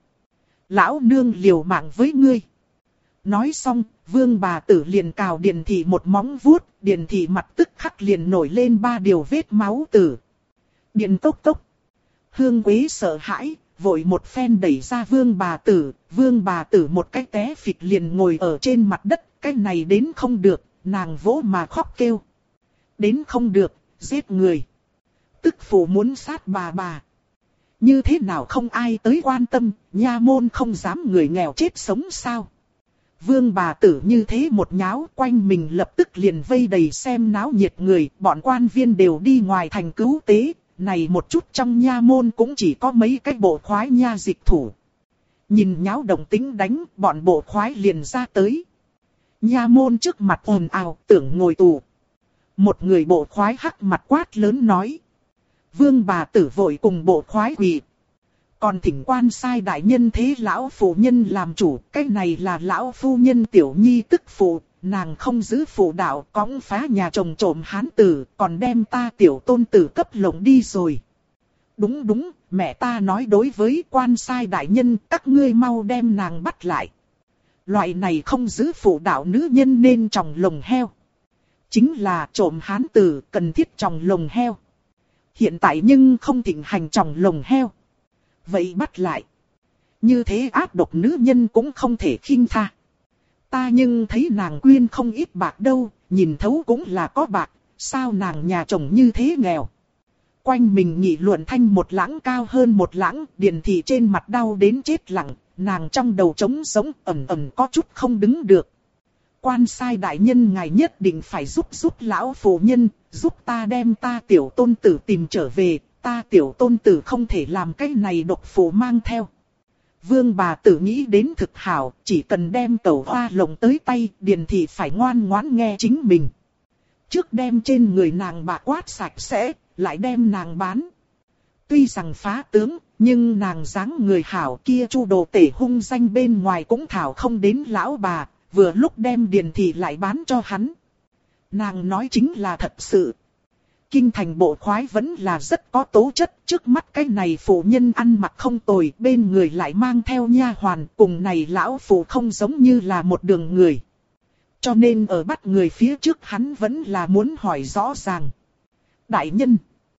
Lão nương liều mạng với ngươi. Nói xong, vương bà tử liền cào Điền thị một móng vuốt, Điền thị mặt tức khắc liền nổi lên 3 điều vết máu tử. Điền tốc tốc. Hương Quế sợ hãi, vội một phen đẩy ra vương bà tử một cái té phịch liền ngồi ở trên mặt đất, cái này đến không được, nàng vỗ mà khóc kêu. Đến không được, giết người. Tức phụ muốn sát bà. Như thế nào không ai tới quan tâm, nha môn không dám người nghèo chết sống sao? Vương bà tử như thế một nháo, quanh mình lập tức liền vây đầy xem náo nhiệt người, bọn quan viên đều đi ngoài thành cứu tế, này một chút trong nha môn cũng chỉ có mấy cái bộ khoái nha dịch thủ. Nhìn nháo động tính đánh, bọn bộ khoái liền ra tới. Nha môn trước mặt ồn ào, tưởng ngồi tù. Một người bộ khoái hắc mặt quát lớn nói. Vương bà tử vội cùng bộ khoái quỳ. Còn thỉnh quan sai đại nhân thế lão phu nhân làm chủ, cái này là lão phu nhân tiểu nhi tức phụ, nàng không giữ phụ đạo, cõng phá nhà chồng trộm hán tử, còn đem ta tiểu tôn tử cấp lộng đi rồi. Đúng, mẹ ta nói đối với quan sai đại nhân, các ngươi mau đem nàng bắt lại. Loại này không giữ phụ đạo nữ nhân nên tròng lồng heo. Chính là trộm hán tử cần thiết tròng lồng heo. Hiện tại nhưng không thịnh hành tròng lồng heo. Vậy bắt lại. Như thế ác độc nữ nhân cũng không thể khinh tha. Ta nhưng thấy nàng quyên không ít bạc đâu, nhìn thấu cũng là có bạc, sao nàng nhà chồng như thế nghèo. Quanh mình nghị luận thanh một lãng cao hơn một lãng, Điền thị trên mặt đau đến chết lặng, nàng trong đầu trống sống ẩm có chút không đứng được. Quan sai đại nhân ngài nhất định phải giúp lão phu nhân, giúp ta đem ta tiểu tôn tử tìm trở về, ta tiểu tôn tử không thể làm cái này độc phụ mang theo. Vương bà tử nghĩ đến thực hảo, chỉ cần đem tẩu hoa lồng tới tay, Điền thị phải ngoan ngoãn nghe chính mình. Trước đem trên người nàng bạc quát sạch sẽ, lại đem nàng bán. Tuy rằng phá tướng, nhưng nàng dáng người hảo kia Chu Đồ Tể hung danh bên ngoài cũng thảo không đến lão bà, vừa lúc đem Điền thị lại bán cho hắn. Nàng nói chính là thật sự. kinh thành bộ khoái vẫn là rất có tố chất, trước mắt cái này phụ nhân ăn mặc không tồi, bên người lại mang theo nha hoàn, cùng này lão phụ không giống như là một đường người. Cho nên ở bắt người phía trước hắn vẫn là muốn hỏi rõ ràng. Đại nhân,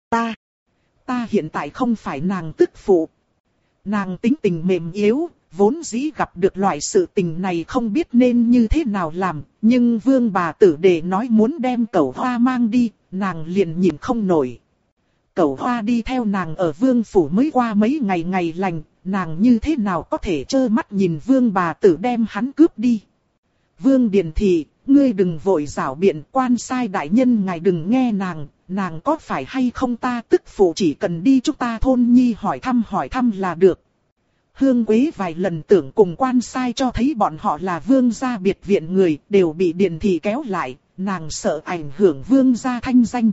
ta hiện tại không phải nàng tức phụ. Nàng tính tình mềm yếu, vốn dĩ gặp được loại sự tình này không biết nên như thế nào làm, nhưng vương bà tử để nói muốn đem Cẩu Hoa mang đi, nàng liền nhìn không nổi. Cẩu Hoa đi theo nàng ở vương phủ mới qua mấy ngày ngày lành, nàng như thế nào có thể trơ mắt nhìn vương bà tử đem hắn cướp đi. Vương Điền Thị, ngươi đừng vội giảo biện, quan sai đại nhân ngài đừng nghe nàng có phải hay không ta tức phụ chỉ cần đi chúng ta thôn nhi hỏi thăm là được. Hương Quế vài lần tưởng cùng quan sai cho thấy bọn họ là vương gia biệt viện người, đều bị Điền Thị kéo lại, nàng sợ ảnh hưởng vương gia thanh danh.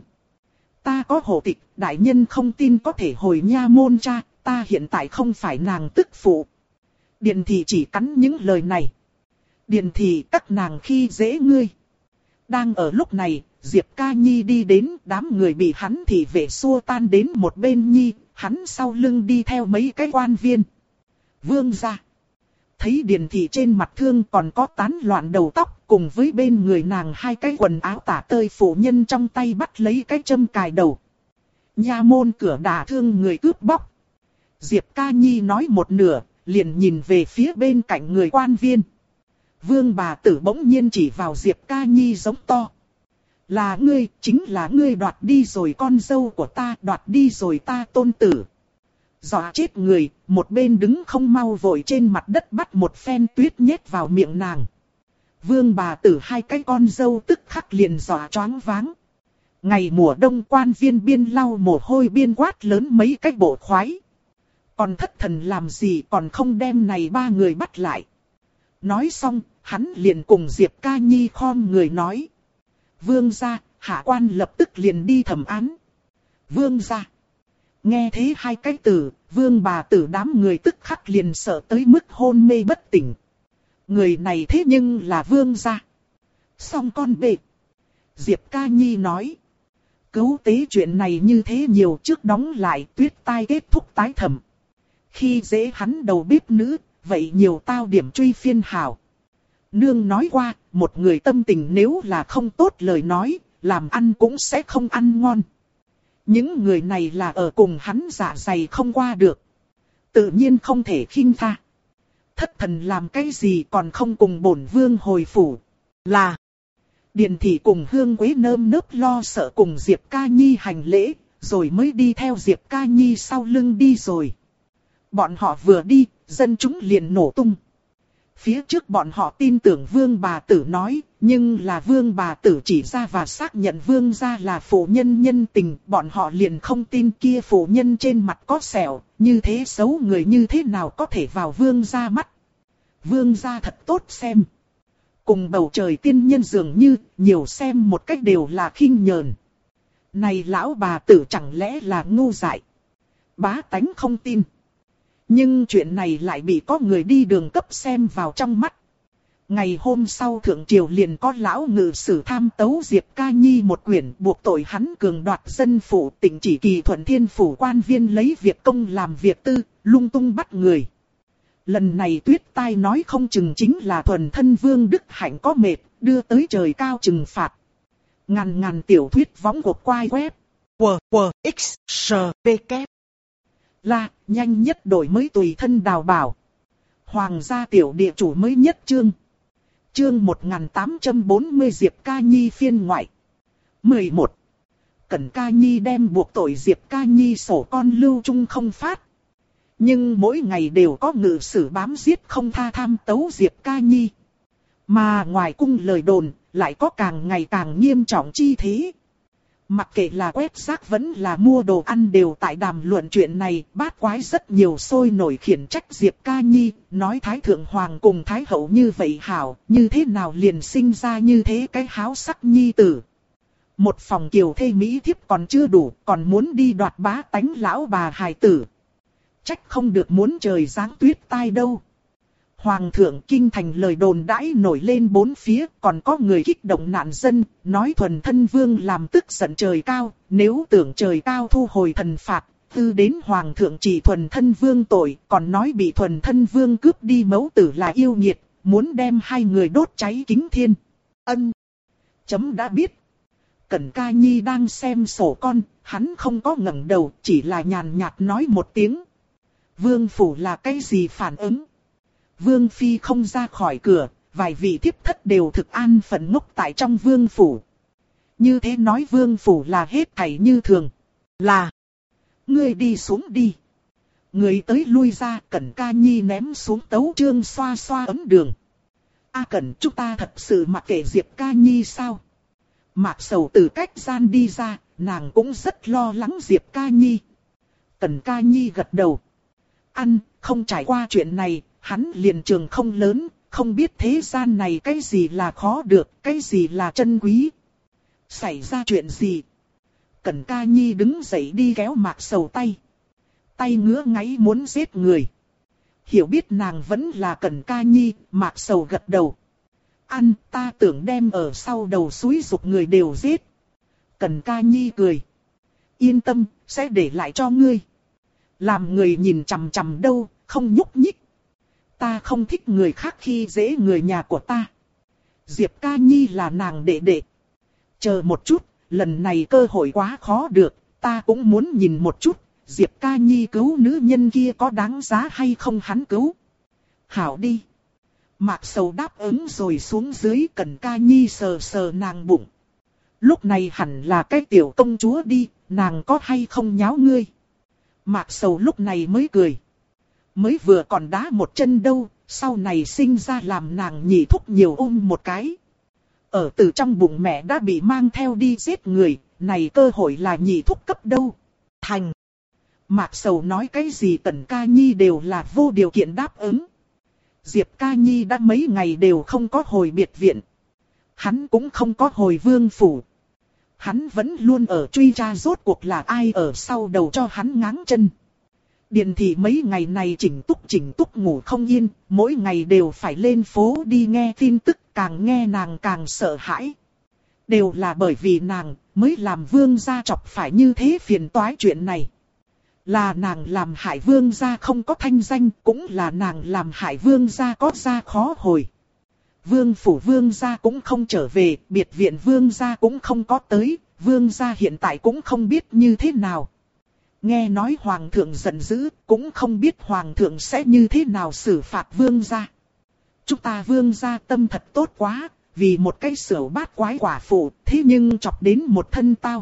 Ta có hộ tịch, đại nhân không tin có thể hồi nha môn tra, ta hiện tại không phải nàng tức phụ. Điền Thị chỉ cắn những lời này. Điền Thị các nàng khi dễ ngươi. Đang ở lúc này, Diệp Ca Nhi đi đến, đám người bị hắn thị vệ xua tan đến một bên nhi, hắn sau lưng đi theo mấy cái quan viên. Vương gia. Thấy Điền Thị trên mặt thương còn có tán loạn đầu tóc, cùng với bên người nàng hai cái quần áo tả tơi phụ nhân trong tay bắt lấy cái châm cài đầu. Nha môn cửa đả thương người cướp bóc. Diệp Ca Nhi nói một nửa, liền nhìn về phía bên cạnh người quan viên. Vương bà tử bỗng nhiên chỉ vào Diệp Ca Nhi giống to. Là ngươi, chính là ngươi đoạt đi rồi con dâu của ta, đoạt đi rồi ta tôn tử. Dọa chết người, một bên đứng không mau vội trên mặt đất bắt một phen tuyết nhét vào miệng nàng. Vương bà tử hai cái con dâu tức khắc liền dọa choáng váng. Ngày mùa đông quan viên biên lau mồ hôi biên quát lớn mấy cái bộ khoái. Còn thất thần làm gì còn không đem này ba người bắt lại. Nói xong, hắn liền cùng Diệp Ca Nhi khom người nói. Vương gia, hạ quan lập tức liền đi thẩm án. Vương gia. Nghe thế hai cái từ, vương bà tử đám người tức khắc liền sợ tới mức hôn mê bất tỉnh. Người này thế nhưng là vương gia. Xong con bệ. Diệp Ca Nhi nói. Cứu tế chuyện này như thế nhiều trước đóng lại tuyết tai kết thúc tái thẩm. Khi dễ hắn đầu bếp nữ, vậy nhiều tao điểm truy phiên hảo. Nương nói qua, một người tâm tình nếu là không tốt lời nói, làm ăn cũng sẽ không ăn ngon. Những người này là ở cùng hắn dạ dày không qua được. Tự nhiên không thể khinh tha. Thất thần làm cái gì còn không cùng bổn vương hồi phủ. Là Điền Thị cùng Hương Quế nơm nớp lo sợ cùng Diệp Ca Nhi hành lễ, rồi mới đi theo Diệp Ca Nhi sau lưng đi rồi. Bọn họ vừa đi, dân chúng liền nổ tung. Phía trước bọn họ tin tưởng vương bà tử nói, nhưng là vương bà tử chỉ ra và xác nhận vương gia là phụ nhân nhân tình, bọn họ liền không tin kia phụ nhân trên mặt có sẹo, như thế xấu người như thế nào có thể vào vương gia mắt. Vương gia thật tốt xem. Cùng bầu trời tiên nhân dường như, nhiều xem một cách đều là khinh nhờn. Này lão bà tử chẳng lẽ là ngu dại. Bá tánh không tin. Nhưng chuyện này lại bị có người đi đường cấp xem vào trong mắt. Ngày hôm sau thượng triều liền có lão ngự sử tham tấu Diệp Ca Nhi một quyển buộc tội hắn cường đoạt dân phủ, tỉnh chỉ Kỳ Thuận Thiên phủ quan viên lấy việc công làm việc tư, lung tung bắt người. Lần này Tuyết Tai nói không chừng chính là thuần thân Vương Đức Hạnh có mệt, đưa tới trời cao trừng phạt. Ngàn tiểu thuyết võng của quai web. WWXSPK là nhanh nhất đổi mới tùy thân đào bảo. Hoàng gia tiểu địa chủ mới nhất chương. Chương 1840 Diệp Ca Nhi phiên ngoại. 11. Cẩn Ca Nhi đem buộc tội Diệp Ca Nhi sổ con lưu trung không phát. Nhưng mỗi ngày đều có ngự sử bám giết không tha tham tấu Diệp Ca Nhi. Mà ngoài cung lời đồn, lại có càng ngày càng nghiêm trọng chi thế. Mặc kệ là quét rác vẫn là mua đồ ăn đều tại đàm luận chuyện này, bát quái rất nhiều sôi nổi khiển trách Diệp Ca Nhi, nói Thái Thượng Hoàng cùng Thái Hậu như vậy hảo, như thế nào liền sinh ra như thế cái háo sắc nhi tử. Một phòng kiều thê mỹ thiếp còn chưa đủ, còn muốn đi đoạt bá tánh lão bà hài tử. Trách không được muốn trời giáng tuyết tai đâu. Hoàng thượng kinh thành lời đồn đãi nổi lên bốn phía, còn có người kích động nạn dân, nói thuần thân vương làm tức giận trời cao, nếu tưởng trời cao thu hồi thần phạt, tư đến hoàng thượng chỉ thuần thân vương tội, còn nói bị thuần thân vương cướp đi mẫu tử là yêu nghiệt, muốn đem hai người đốt cháy kính thiên. Ân. Chấm đã biết. Cẩn Ca Nhi đang xem sổ con, hắn không có ngẩng đầu, chỉ là nhàn nhạt nói một tiếng. Vương phủ là cái gì phản ứng? Vương phi không ra khỏi cửa, vài vị thiếp thất đều thực an phận ngốc tại trong vương phủ. Như thế nói vương phủ là hết thảy như thường. Là. Ngươi đi xuống đi. Người tới lui ra, Cẩn Ca Nhi ném xuống tấu chương xoa xoa ấm đường. A Cẩn, chúng ta thật sự mặc kệ Diệp Ca Nhi sao? Mạc Sầu từ cách gian đi ra, nàng cũng rất lo lắng Diệp Ca Nhi. Cẩn Ca Nhi gật đầu. Không trải qua chuyện này, hắn liền trường không lớn, không biết thế gian này cái gì là khó được, cái gì là chân quý. Xảy ra chuyện gì? Cẩn Ca Nhi đứng dậy đi kéo Mạc Sầu tay. Tay ngứa ngáy muốn giết người. Hiểu biết nàng vẫn là Cẩn Ca Nhi, Mạc Sầu gật đầu. Ta tưởng đem ở sau đầu suối dục người đều giết. Cẩn Ca Nhi cười. Yên tâm, sẽ để lại cho ngươi. Làm người nhìn chằm chằm đâu, không nhúc nhích. Ta không thích người khác khi dễ người nhà của ta. Diệp Ca Nhi là nàng đệ đệ. Chờ một chút, lần này cơ hội quá khó được, ta cũng muốn nhìn một chút. Diệp Ca Nhi cứu nữ nhân kia có đáng giá hay không hắn cứu. Hảo đi. Mạc Sầu đáp ứng rồi xuống dưới, Cẩn Ca Nhi sờ sờ nàng bụng. Lúc này hẳn là cái tiểu công chúa đi, nàng có hay không nháo ngươi. Mạc Sầu lúc này mới cười. Mới vừa còn đá một chân đâu, sau này sinh ra làm nàng nhị thúc nhiều ôm một cái. Ở từ trong bụng mẹ đã bị mang theo đi giết người, này cơ hội là nhị thúc cấp đâu. Thành. Mạc Sầu nói cái gì Cẩn Ca Nhi đều là vô điều kiện đáp ứng. Diệp Ca Nhi đã mấy ngày đều không có hồi biệt viện. Hắn cũng không có hồi vương phủ. Hắn vẫn luôn ở truy tra rốt cuộc là ai ở sau đầu cho hắn ngáng chân. Điền thị mấy ngày này chỉnh túc ngủ không yên, mỗi ngày đều phải lên phố đi nghe tin tức, càng nghe nàng càng sợ hãi. Đều là bởi vì nàng mới làm vương gia chọc phải như thế phiền toái chuyện này. Là nàng làm hại vương gia không có thanh danh, cũng là nàng làm hại vương gia có gia khó hồi. Vương phủ vương gia cũng không trở về, biệt viện vương gia cũng không có tới, vương gia hiện tại cũng không biết như thế nào. Nghe nói hoàng thượng giận dữ, cũng không biết hoàng thượng sẽ như thế nào xử phạt vương gia. Chúng ta vương gia tâm thật tốt quá, vì một cái xỉu bát quái quả phụ, thế nhưng chọc đến một thân tao.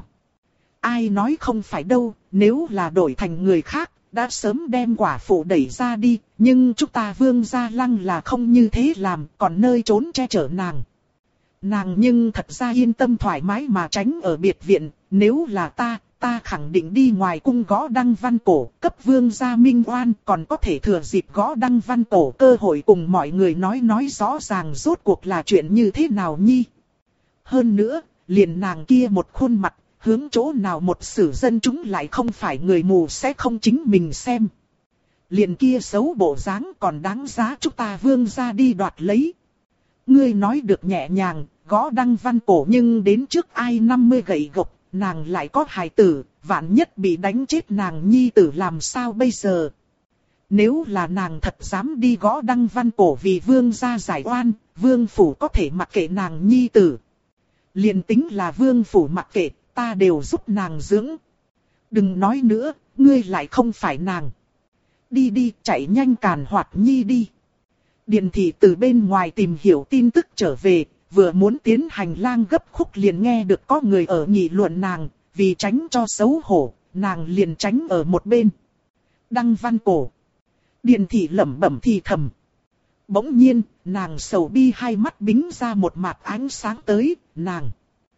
Ai nói không phải đâu, nếu là đổi thành người khác, đã sớm đem quả phụ đẩy ra đi, nhưng chúng ta vương gia lăng là không như thế làm, còn nơi trốn che chở nàng. Nàng nhưng thật ra yên tâm thoải mái mà tránh ở biệt viện, nếu là ta khẳng định đi ngoài cung gõ đăng văn cổ, cấp vương gia minh oan, còn có thể thừa dịp gõ đăng văn cổ cơ hội cùng mọi người nói rõ ràng rốt cuộc là chuyện như thế nào nhi. Hơn nữa, liền nàng kia một khuôn mặt, hướng chỗ nào một sử dân chúng lại không phải người mù sẽ không chính mình xem. Liền kia xấu bộ dáng còn đáng giá chúng ta vương gia đi đoạt lấy. Ngươi nói được nhẹ nhàng, gõ đăng văn cổ nhưng đến trước ai 50 gậy gộc, nàng lại có hài tử, vạn nhất bị đánh chết nàng nhi tử làm sao bây giờ. Nếu là nàng thật dám đi gõ đăng văn cổ vì vương gia giải oan, vương phủ có thể mặc kệ nàng nhi tử. Liền tính là vương phủ mặc kệ, ta đều giúp nàng dưỡng. Đừng nói nữa, ngươi lại không phải nàng. Đi, chạy nhanh càn hoạt nhi đi. Điền thị từ bên ngoài tìm hiểu tin tức trở về, vừa muốn tiến hành lang gấp khúc liền nghe được có người ở nghị luận nàng, vì tránh cho xấu hổ, nàng liền tránh ở một bên. Đăng văn cổ. Điền thị lẩm bẩm thì thầm. Bỗng nhiên, nàng sầu bi hai mắt bính ra một mạt ánh sáng tới, nàng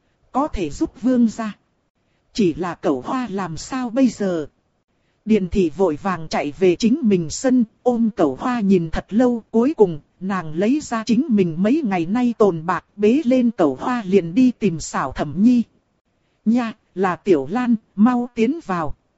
có thể giúp vương gia. Chỉ là Cẩu Hoa làm sao bây giờ? Điền thị vội vàng chạy về chính mình sân, ôm Cẩu Hoa nhìn thật lâu, cuối cùng, nàng lấy ra chính mình mấy ngày nay tồn bạc, bế lên Cẩu Hoa liền đi tìm xảo Thẩm Nhi. Nha, là Tiểu Lan, mau tiến vào.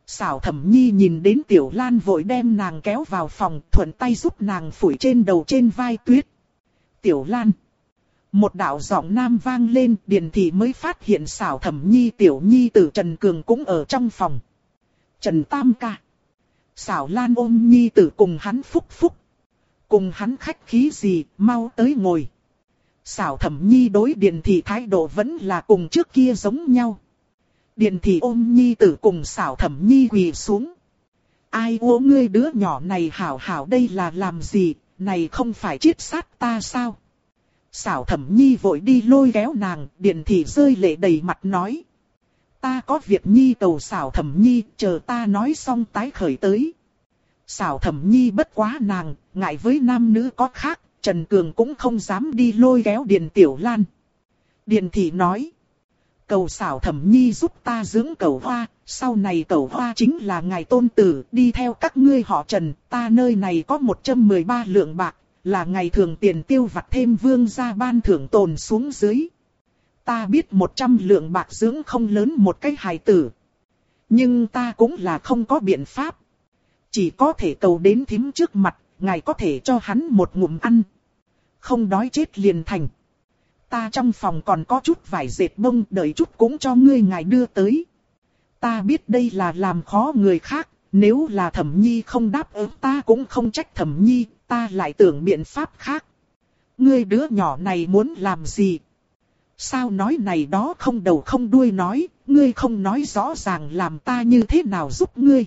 Xảo Thẩm Nhi nhìn đến Tiểu Lan vội đem nàng kéo vào phòng, thuận tay giúp nàng phủi trên đầu trên vai tuyết. Tiểu Lan. Một đạo giọng nam vang lên, Điền Thị mới phát hiện Xảo Thẩm Nhi tiểu nhi tử Trần Cường cũng ở trong phòng. Trần Tam ca. Xảo Lan ôm nhi tử cùng hắn phúc phúc. Cùng hắn khách khí gì, mau tới ngồi. Xảo Thẩm Nhi đối Điền Thị thái độ vẫn là cùng trước kia giống nhau. Điền Thị ôm nhi tử cùng Xảo Thẩm Nhi quỳ xuống. Ai ô ngươi đứa nhỏ này hảo hảo đây là làm gì, này không phải chiết sát ta sao? Xảo Thẩm Nhi vội đi lôi kéo nàng, Điền Thị rơi lệ đầy mặt nói. Ta có việc nhi cầu Xảo Thẩm Nhi, chờ ta nói xong tái khởi tới. Xảo Thẩm Nhi bất quá nàng, ngại với nam nữ có khác, Trần Cường cũng không dám đi lôi kéo Điền Tiểu Lan. Điền Thị nói. Cầu Xảo Thẩm Nhi giúp ta dưỡng Cẩu Hoa, sau này Cẩu Hoa chính là ngài tôn tử, đi theo các ngươi họ Trần, ta nơi này có 113 lượng bạc, là ngày thường tiền tiêu vặt thêm vương gia ban thưởng tồn xuống dưới. Ta biết 100 lượng bạc dưỡng không lớn một cái hài tử. Nhưng ta cũng là không có biện pháp. Chỉ có thể cầu đến thím trước mặt, ngài có thể cho hắn một ngụm ăn. Không đói chết liền thành. Ta trong phòng còn có chút vải dệt bông, đợi chút cũng cho ngươi ngài đưa tới. Ta biết đây là làm khó người khác, nếu là Thẩm Nhi không đáp ứng ta cũng không trách Thẩm Nhi, ta lại tưởng biện pháp khác. Ngươi đứa nhỏ này muốn làm gì? Sao nói này đó không đầu không đuôi nói, ngươi không nói rõ ràng làm ta như thế nào giúp ngươi.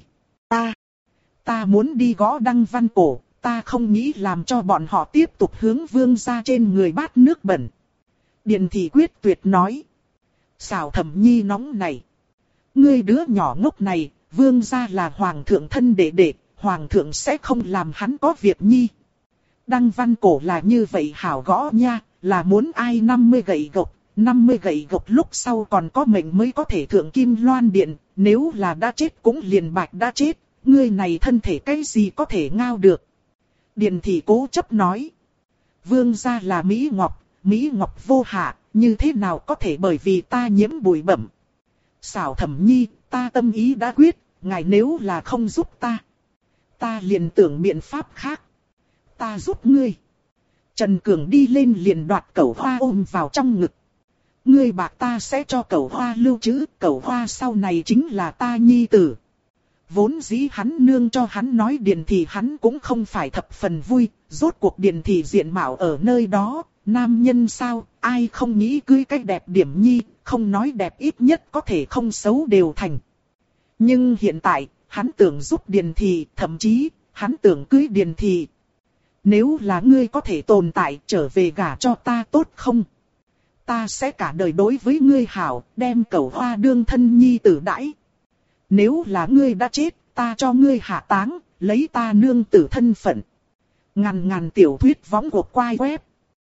Ta muốn đi gõ Đăng Văn Cổ, ta không nghĩ làm cho bọn họ tiếp tục hướng vương gia trên người bát nước bẩn. Điền Thị quyết tuyệt nói. Xảo Thẩm Nhi nóng này. Ngươi đứa nhỏ ngốc này, vương gia là hoàng thượng thân đệ đệ, hoàng thượng sẽ không làm hắn có việc nhi. Đăng Văn Cổ là như vậy hảo gõ nha, là muốn ai 50 gậy gộc, 50 gậy gộc lúc sau còn có mệnh mới có thể thượng kim loan điện, nếu là đã chết cũng liền bạch đã chết, ngươi này thân thể cái gì có thể ngao được. Điền Thị cố chấp nói. Vương gia là Mỹ Ngọc vô hạ, như thế nào có thể bởi vì ta nhiễm bụi bẩm. Xảo Thẩm Nhi, ta tâm ý đã quyết, ngài nếu là không giúp ta liền tưởng biện pháp khác. Ta giúp ngươi. Trần Cường đi lên liền đoạt Cẩu Hoa ôm vào trong ngực. Ngươi bạc ta sẽ cho Cẩu Hoa lưu trữ, Cẩu Hoa sau này chính là ta nhi tử. Vốn dĩ hắn nương cho hắn nói Điền Thị hắn cũng không phải thập phần vui, rốt cuộc Điền Thị diện mạo ở nơi đó, nam nhân sao, ai không nghĩ cưới cách đẹp điểm nhi, không nói đẹp ít nhất có thể không xấu đều thành. Nhưng hiện tại, hắn tưởng giúp Điền Thị, thậm chí, hắn tưởng cưới Điền Thị. Nếu là ngươi có thể tồn tại trở về gả cho ta tốt không? Ta sẽ cả đời đối với ngươi hảo, đem Cẩu Hoa đương thân nhi tử đãi. Nếu là ngươi đã chết, ta cho ngươi hạ táng, lấy ta nương tử thân phận. Ngàn tiểu thuyết võng của quai web.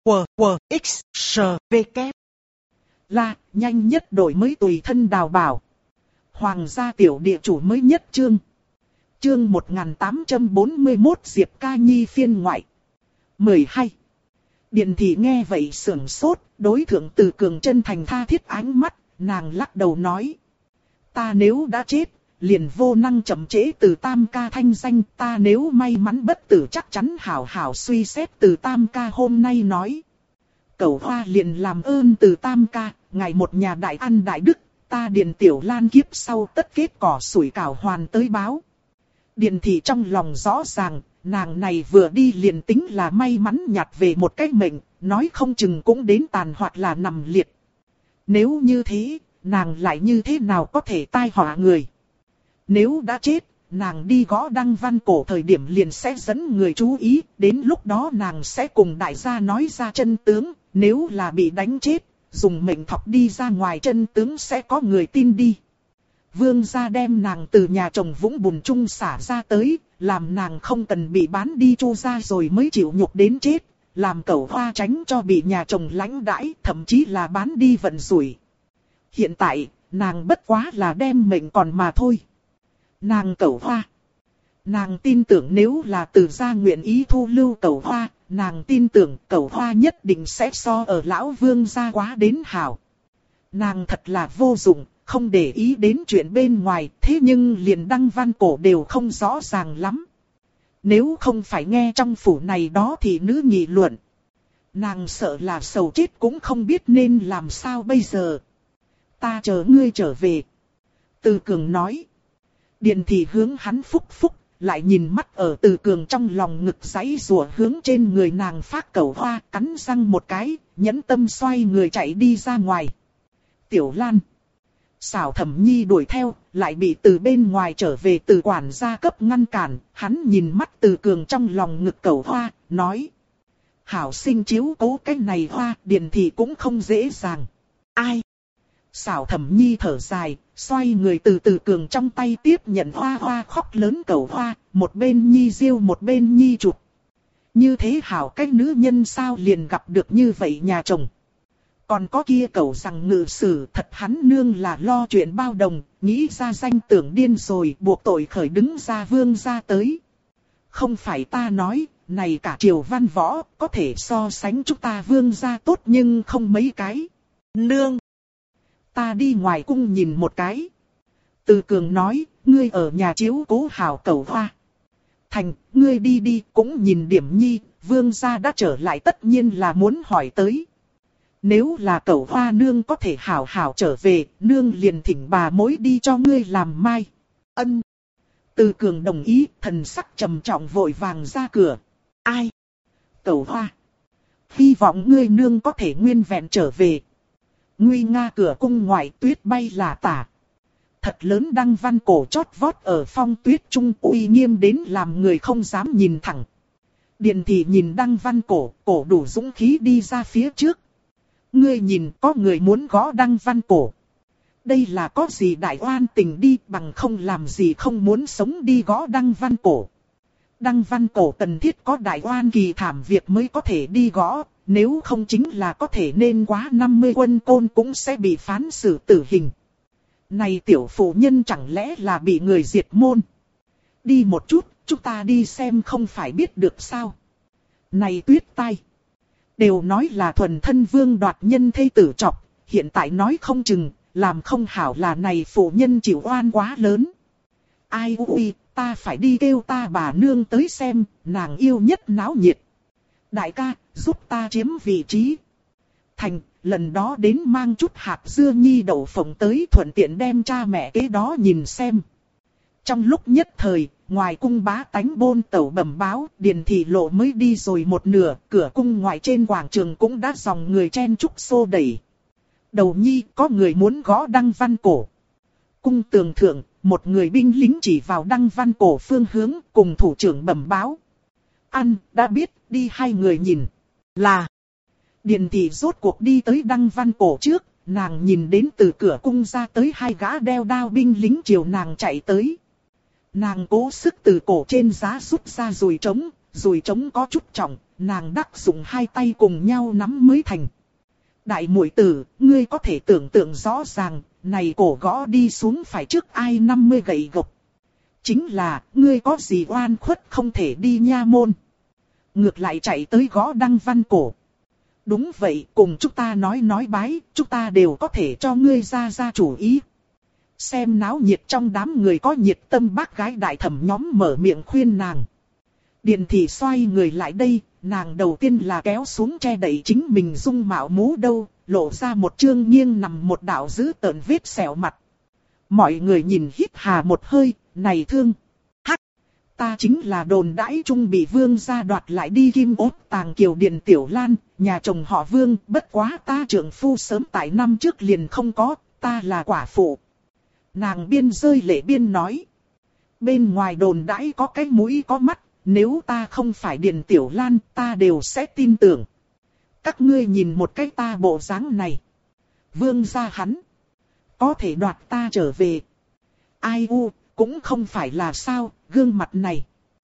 WXSVK. Là, nhanh nhất đổi mới tùy thân đào bảo. Hoàng gia tiểu địa chủ mới nhất chương. Chương 1841 Diệp Ca Nhi phiên ngoại. 12. Điền Thị nghe vậy sưởng sốt, đối thượng Từ Cường chân thành tha thiết ánh mắt, nàng lắc đầu nói. Ta nếu đã chết, liền vô năng chậm trễ Từ Tam ca thanh danh, ta nếu may mắn bất tử chắc chắn hảo hảo suy xét Từ Tam ca hôm nay nói. Cẩu Hoa liền làm ơn Từ Tam ca, ngài một nhà đại ăn đại đức, ta Điền Tiểu Lan kiếp sau tất kết cỏ sủi cảo hoàn tới báo. Điền Thị trong lòng rõ ràng, nàng này vừa đi liền tính là may mắn nhặt về một cái mệnh, nói không chừng cũng đến tàn hoặc là nằm liệt. Nếu như thế, nàng lại như thế nào có thể tai họa người? Nếu đã chết, nàng đi gõ Đăng Văn Cổ thời điểm liền sẽ dẫn người chú ý, đến lúc đó nàng sẽ cùng đại gia nói ra chân tướng, nếu là bị đánh chết, dùng mệnh thọc đi ra ngoài chân tướng sẽ có người tin đi. Vương gia đem nàng từ nhà chồng vũng bùn chung xả ra tới, làm nàng không cần bị bán đi Chu gia rồi mới chịu nhục đến chết, làm Cẩu Hoa tránh cho bị nhà chồng lãnh đãi, thậm chí là bán đi vận rủi. Hiện tại, nàng bất quá là đem mệnh còn mà thôi. Nàng Cẩu Hoa. Nàng tin tưởng nếu là Từ gia nguyện ý thu lưu Cẩu Hoa, nàng tin tưởng Cẩu Hoa nhất định sẽ so ở lão Vương gia quá đến hảo. Nàng thật là vô dụng, không để ý đến chuyện bên ngoài, thế nhưng liền Đăng Văn Cổ đều không rõ ràng lắm. Nếu không phải nghe trong phủ này đó thì nữ nghị luận. Nàng sợ là sầu chết cũng không biết nên làm sao bây giờ. Ta chờ ngươi trở về. Từ Cường nói. Điền Thị hướng hắn phúc phúc, lại nhìn mắt ở Từ Cường trong lòng ngực giãy giụa hướng trên người nàng phát cẩu hoa, cắn răng một cái, nhẫn tâm xoay người chạy đi ra ngoài. Tiểu Lan. Xảo Thẩm Nhi đuổi theo, lại bị từ bên ngoài trở về Từ quản gia cấp ngăn cản, hắn nhìn mắt Từ Cường trong lòng ngực cẩu hoa, nói. Hảo sinh chiếu cố cái này hoa, Điền Thị cũng không dễ dàng. Ai? Xảo Thẩm Nhi thở dài, xoay người từ Từ Cường trong tay tiếp nhận hoa hoa khóc lớn cẩu hoa, một bên Nhi diêu một bên Nhi chụp. Như thế hảo cái nữ nhân sao liền gặp được như vậy nhà chồng. Còn có kia cẩu rằng ngự sử thật hắn nương là lo chuyện bao đồng, nghĩ ra danh tưởng điên rồi buộc tội khởi đứng ra vương ra tới. Không phải ta nói, này cả triều văn võ có thể so sánh chúng ta vương ra tốt nhưng không mấy cái. Nương! Ta đi ngoài cung nhìn một cái. Từ Cường nói, ngươi ở nhà chiếu cố hảo cẩu hoa. Thành, ngươi đi đi cũng nhìn điểm nhi, vương gia đã trở lại tất nhiên là muốn hỏi tới. Nếu là cẩu hoa nương có thể hảo hảo trở về, nương liền thỉnh bà mối đi cho ngươi làm mai. Ân. Từ Cường đồng ý, thần sắc trầm trọng vội vàng ra cửa. Ai? Cẩu hoa. Hy vọng ngươi nương có thể nguyên vẹn trở về. Nguy nga cửa cung ngoại tuyết bay là tả. Thật lớn Đăng Văn Cổ chót vót ở phong tuyết trung uy nghiêm đến làm người không dám nhìn thẳng. Điền Thị nhìn Đăng Văn Cổ, cổ đủ dũng khí đi ra phía trước. Ngươi nhìn có người muốn gõ Đăng Văn Cổ. Đây là có gì đại oan tình đi bằng không làm gì không muốn sống đi gõ Đăng Văn Cổ. Đăng Văn Cổ cần thiết có đại oan kỳ thảm việc mới có thể đi gõ. Nếu không chính là có thể nên quá 50 quân côn cũng sẽ bị phán xử tử hình. Này tiểu phụ nhân chẳng lẽ là bị người diệt môn. Đi một chút, chúng ta đi xem không phải biết được sao. Này Tuyết Tai. Đều nói là thuần thân vương đoạt nhân thê tử chọc. Hiện tại nói không chừng, làm không hảo là này phụ nhân chịu oan quá lớn. Ai ui, ta phải đi kêu ta bà nương tới xem, nàng yêu nhất náo nhiệt. Đại ca, giúp ta chiếm vị trí. Thành, lần đó đến mang chút hạt dưa nhi đậu phộng tới thuận tiện đem cha mẹ kế đó nhìn xem. Trong lúc nhất thời, ngoài cung bá tánh bôn tẩu bẩm báo, Điền Thị lộ mới đi rồi một nửa, cửa cung ngoài trên quảng trường cũng đã dòng người chen chúc xô đẩy. Đầu nhi có người muốn gõ Đăng Văn Cổ. Cung tường thượng, một người binh lính chỉ vào Đăng Văn Cổ phương hướng cùng thủ trưởng bẩm báo. Ăn, đã biết, đi hai người nhìn. Là. Điền Thị rốt cuộc đi tới Đăng Văn Cổ trước, nàng nhìn đến từ cửa cung ra tới hai gã đeo đao binh lính chiều nàng chạy tới. Nàng cố sức từ cổ trên giá rút ra dùi trống có chút trọng, nàng đắc dùng hai tay cùng nhau nắm mới thành. Đại muội tử, ngươi có thể tưởng tượng rõ ràng, này cổ gõ đi xuống phải trước ai 50 gậy gộc. Chính là, ngươi có gì oan khuất không thể đi nha môn. Ngược lại chạy tới gõ Đăng Văn Cổ. Đúng vậy, cùng chúng ta nói bái, chúng ta đều có thể cho ngươi ra chủ ý. Xem náo nhiệt trong đám người có nhiệt tâm bác gái đại thẩm nhóm mở miệng khuyên nàng. Điền Thị xoay người lại đây, nàng đầu tiên là kéo xuống che đậy chính mình dung mạo mũ đâu, lộ ra một trương nghiêng nằm một đạo dữ tợn vết sẹo mặt. Mọi người nhìn hít hà một hơi, này thương. Hắc, ta chính là đồn đãi trung bị vương gia đoạt lại đi kim ốt tàng kiều Điền Tiểu Lan, nhà chồng họ Vương, bất quá ta trưởng phu sớm tại năm trước liền không có, ta là quả phụ. Nàng biên rơi lệ biên nói. Bên ngoài đồn đãi có cái mũi có mắt, nếu ta không phải Điền Tiểu Lan ta đều sẽ tin tưởng. Các ngươi nhìn một cái ta bộ dáng này. Vương gia hắn. Có thể đoạt ta trở về. Ai u, cũng không phải là sao, gương mặt này.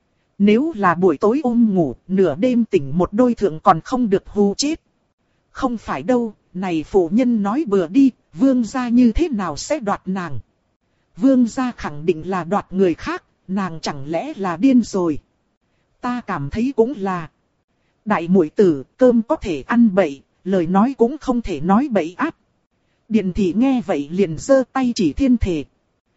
Nếu là buổi tối ôm ngủ, nửa đêm tỉnh một đôi thượng còn không được hù chết. Không phải đâu, này phụ nhân nói bừa đi, vương gia như thế nào sẽ đoạt nàng. Vương gia khẳng định là đoạt người khác, nàng chẳng lẽ là điên rồi. Ta cảm thấy cũng là. Đại muội tử, cơm có thể ăn bậy, lời nói cũng không thể nói bậy áp. Điền thị nghe vậy liền giơ tay chỉ thiên thể.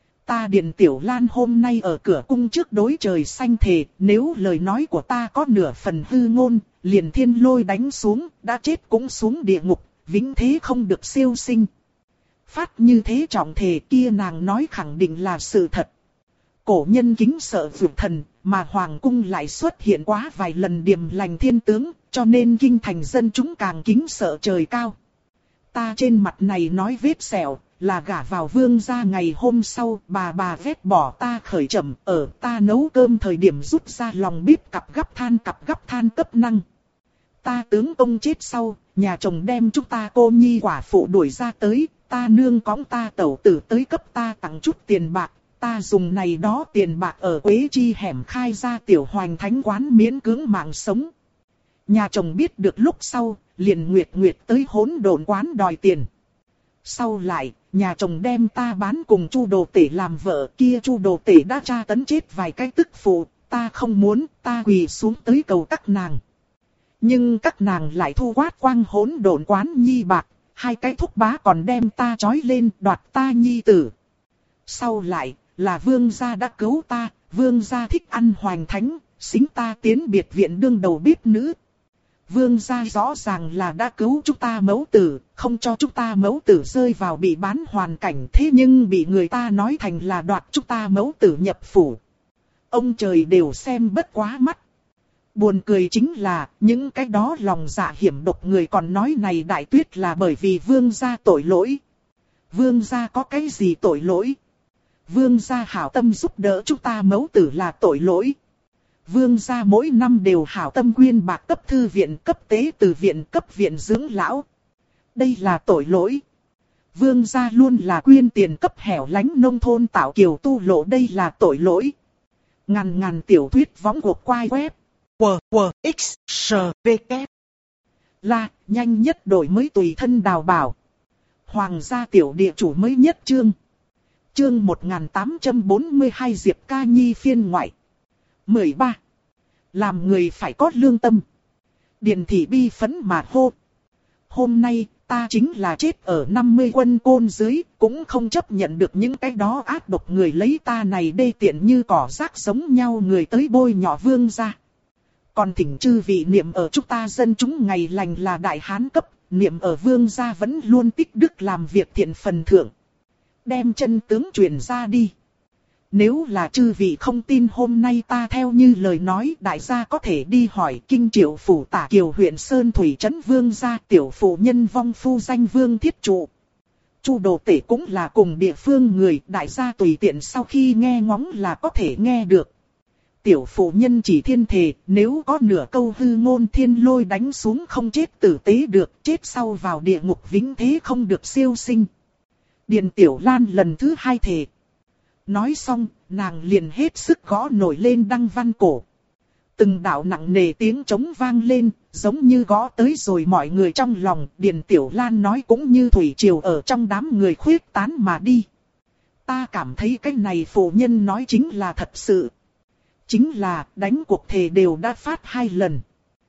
Ta Điền Tiểu Lan hôm nay ở cửa cung trước đối trời xanh thề, nếu lời nói của ta có nửa phần hư ngôn, liền thiên lôi đánh xuống, đã chết cũng xuống địa ngục, vĩnh thế không được siêu sinh. Phát như thế trọng thề kia nàng nói khẳng định là sự thật. Cổ nhân kính sợ vượt thần, mà hoàng cung lại xuất hiện quá vài lần điềm lành thiên tướng, cho nên kinh thành dân chúng càng kính sợ trời cao. Ta trên mặt này nói vết sẹo, là gả vào vương gia ngày hôm sau, bà ghét bỏ ta khởi trầm, ở ta nấu cơm thời điểm rút ra lòng bếp cặp gắp than cấp năng. Ta tướng công chết sau, nhà chồng đem chúng ta cô nhi quả phụ đuổi ra tới, ta nương cõng ta tẩu tử tới cấp ta tặng chút tiền bạc, ta dùng này đó tiền bạc ở Quế Chi hẻm khai ra tiểu hoành thánh quán miễn cưỡng mạng sống. Nhà chồng biết được lúc sau, liền nguyệt tới hỗn độn quán đòi tiền. Sau lại, nhà chồng đem ta bán cùng Chu Đồ Tể làm vợ, kia Chu Đồ Tể đã tra tấn chết vài cái tức phụ, ta không muốn, ta quỳ xuống tới cầu các nàng. Nhưng các nàng lại thu quát quang hỗn độn quán nhi bạc, hai cái thúc bá còn đem ta trói lên đoạt ta nhi tử. Sau lại, là vương gia đã cứu ta, vương gia thích ăn hoành thánh, xính ta tiến biệt viện đương đầu bếp nữ. Vương gia rõ ràng là đã cứu chúng ta mẫu tử, không cho chúng ta mẫu tử rơi vào bị bán hoàn cảnh, thế nhưng bị người ta nói thành là đoạt chúng ta mẫu tử nhập phủ. Ông trời đều xem bất quá mắt. Buồn cười chính là, những cái đó lòng dạ hiểm độc người còn nói này Đại Tuyết là bởi vì vương gia tội lỗi. Vương gia có cái gì tội lỗi? Vương gia hảo tâm giúp đỡ chúng ta mẫu tử là tội lỗi. Vương gia mỗi năm đều hảo tâm quyên bạc cấp thư viện, cấp tế từ viện, cấp viện dưỡng lão. Đây là tội lỗi. Vương gia luôn là quyên tiền cấp hẻo lánh nông thôn tạo kiều tu lộ, đây là tội lỗi. Ngàn tiểu thuyết võng cuộc quay web. WWXSVK là nhanh nhất đổi mới tùy thân đào bảo. Hoàng gia tiểu địa chủ mới nhất chương. Chương 1842 Diệp Ca Nhi phiên ngoại. 13. Làm người phải có lương tâm. Điền thị bi phấn mà hô. Hôm nay ta chính là chết ở 50 quân côn dưới, cũng không chấp nhận được những cái đó ác độc người lấy ta này đê tiện như cỏ rác giống nhau người tới bôi nhọ vương gia. Còn thỉnh chư vị niệm ở chúng ta dân chúng ngày lành là đại hán cấp, niệm ở vương gia vẫn luôn tích đức làm việc thiện phần thượng. Đem chân tướng truyền ra đi. Nếu là chư vị không tin hôm nay ta theo như lời nói, đại gia có thể đi hỏi kinh Triệu phủ Tả Kiều huyện Sơn Thủy trấn vương gia, tiểu phụ nhân vong phu danh Vương Thiết Trụ. Chu Đồ Tể cũng là cùng địa phương người, đại gia tùy tiện sau khi nghe ngóng là có thể nghe được. Tiểu phụ nhân chỉ thiên thề, nếu có nửa câu hư ngôn thiên lôi đánh xuống không chết tử tế được, chết sau vào địa ngục vĩnh thế không được siêu sinh. Điền Tiểu Lan lần thứ hai thề. Nói xong, nàng liền hết sức gõ nổi lên đăng văn cổ. Từng đạo nặng nề tiếng trống vang lên, giống như gõ tới rồi mọi người trong lòng. Điền Tiểu Lan nói cũng như thủy triều ở trong đám người khuyết tán mà đi. Ta cảm thấy cái này phụ nhân nói chính là thật sự. Chính là đánh cuộc thề đều đã phát 2 lần.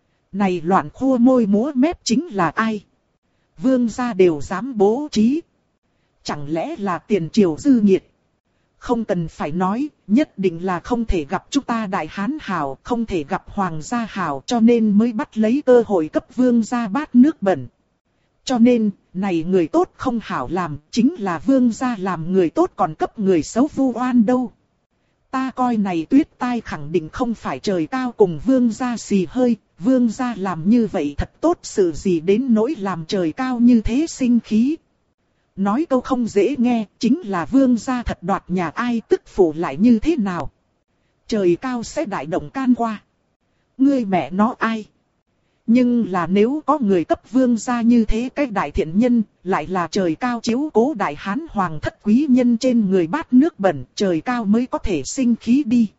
Này loạn khua môi múa mép chính là ai? Vương gia đều dám bố trí. Chẳng lẽ là tiền triều dư nghiệt? Không cần phải nói, nhất định là không thể gặp chúng ta đại hán hảo, không thể gặp hoàng gia hảo, cho nên mới bắt lấy cơ hội cấp vương gia bát nước bẩn. Cho nên, này người tốt không hảo làm, chính là vương gia làm người tốt còn cấp người xấu vu oan đâu. Ta coi này Tuyết Tai khẳng định không phải trời cao cùng vương gia xì hơi, vương gia làm như vậy thật tốt sự gì đến nỗi làm trời cao như thế sinh khí. Nói câu không dễ nghe, chính là vương gia thật đoạt nhà ai tức phụ lại như thế nào. Trời cao sẽ đại động can qua. Ngươi mẹ nó ai? Nhưng là nếu có người cấp vương gia như thế cái đại thiện nhân, lại là trời cao chiếu cố đại hán hoàng thất quý nhân trên người bát nước bẩn, trời cao mới có thể sinh khí đi.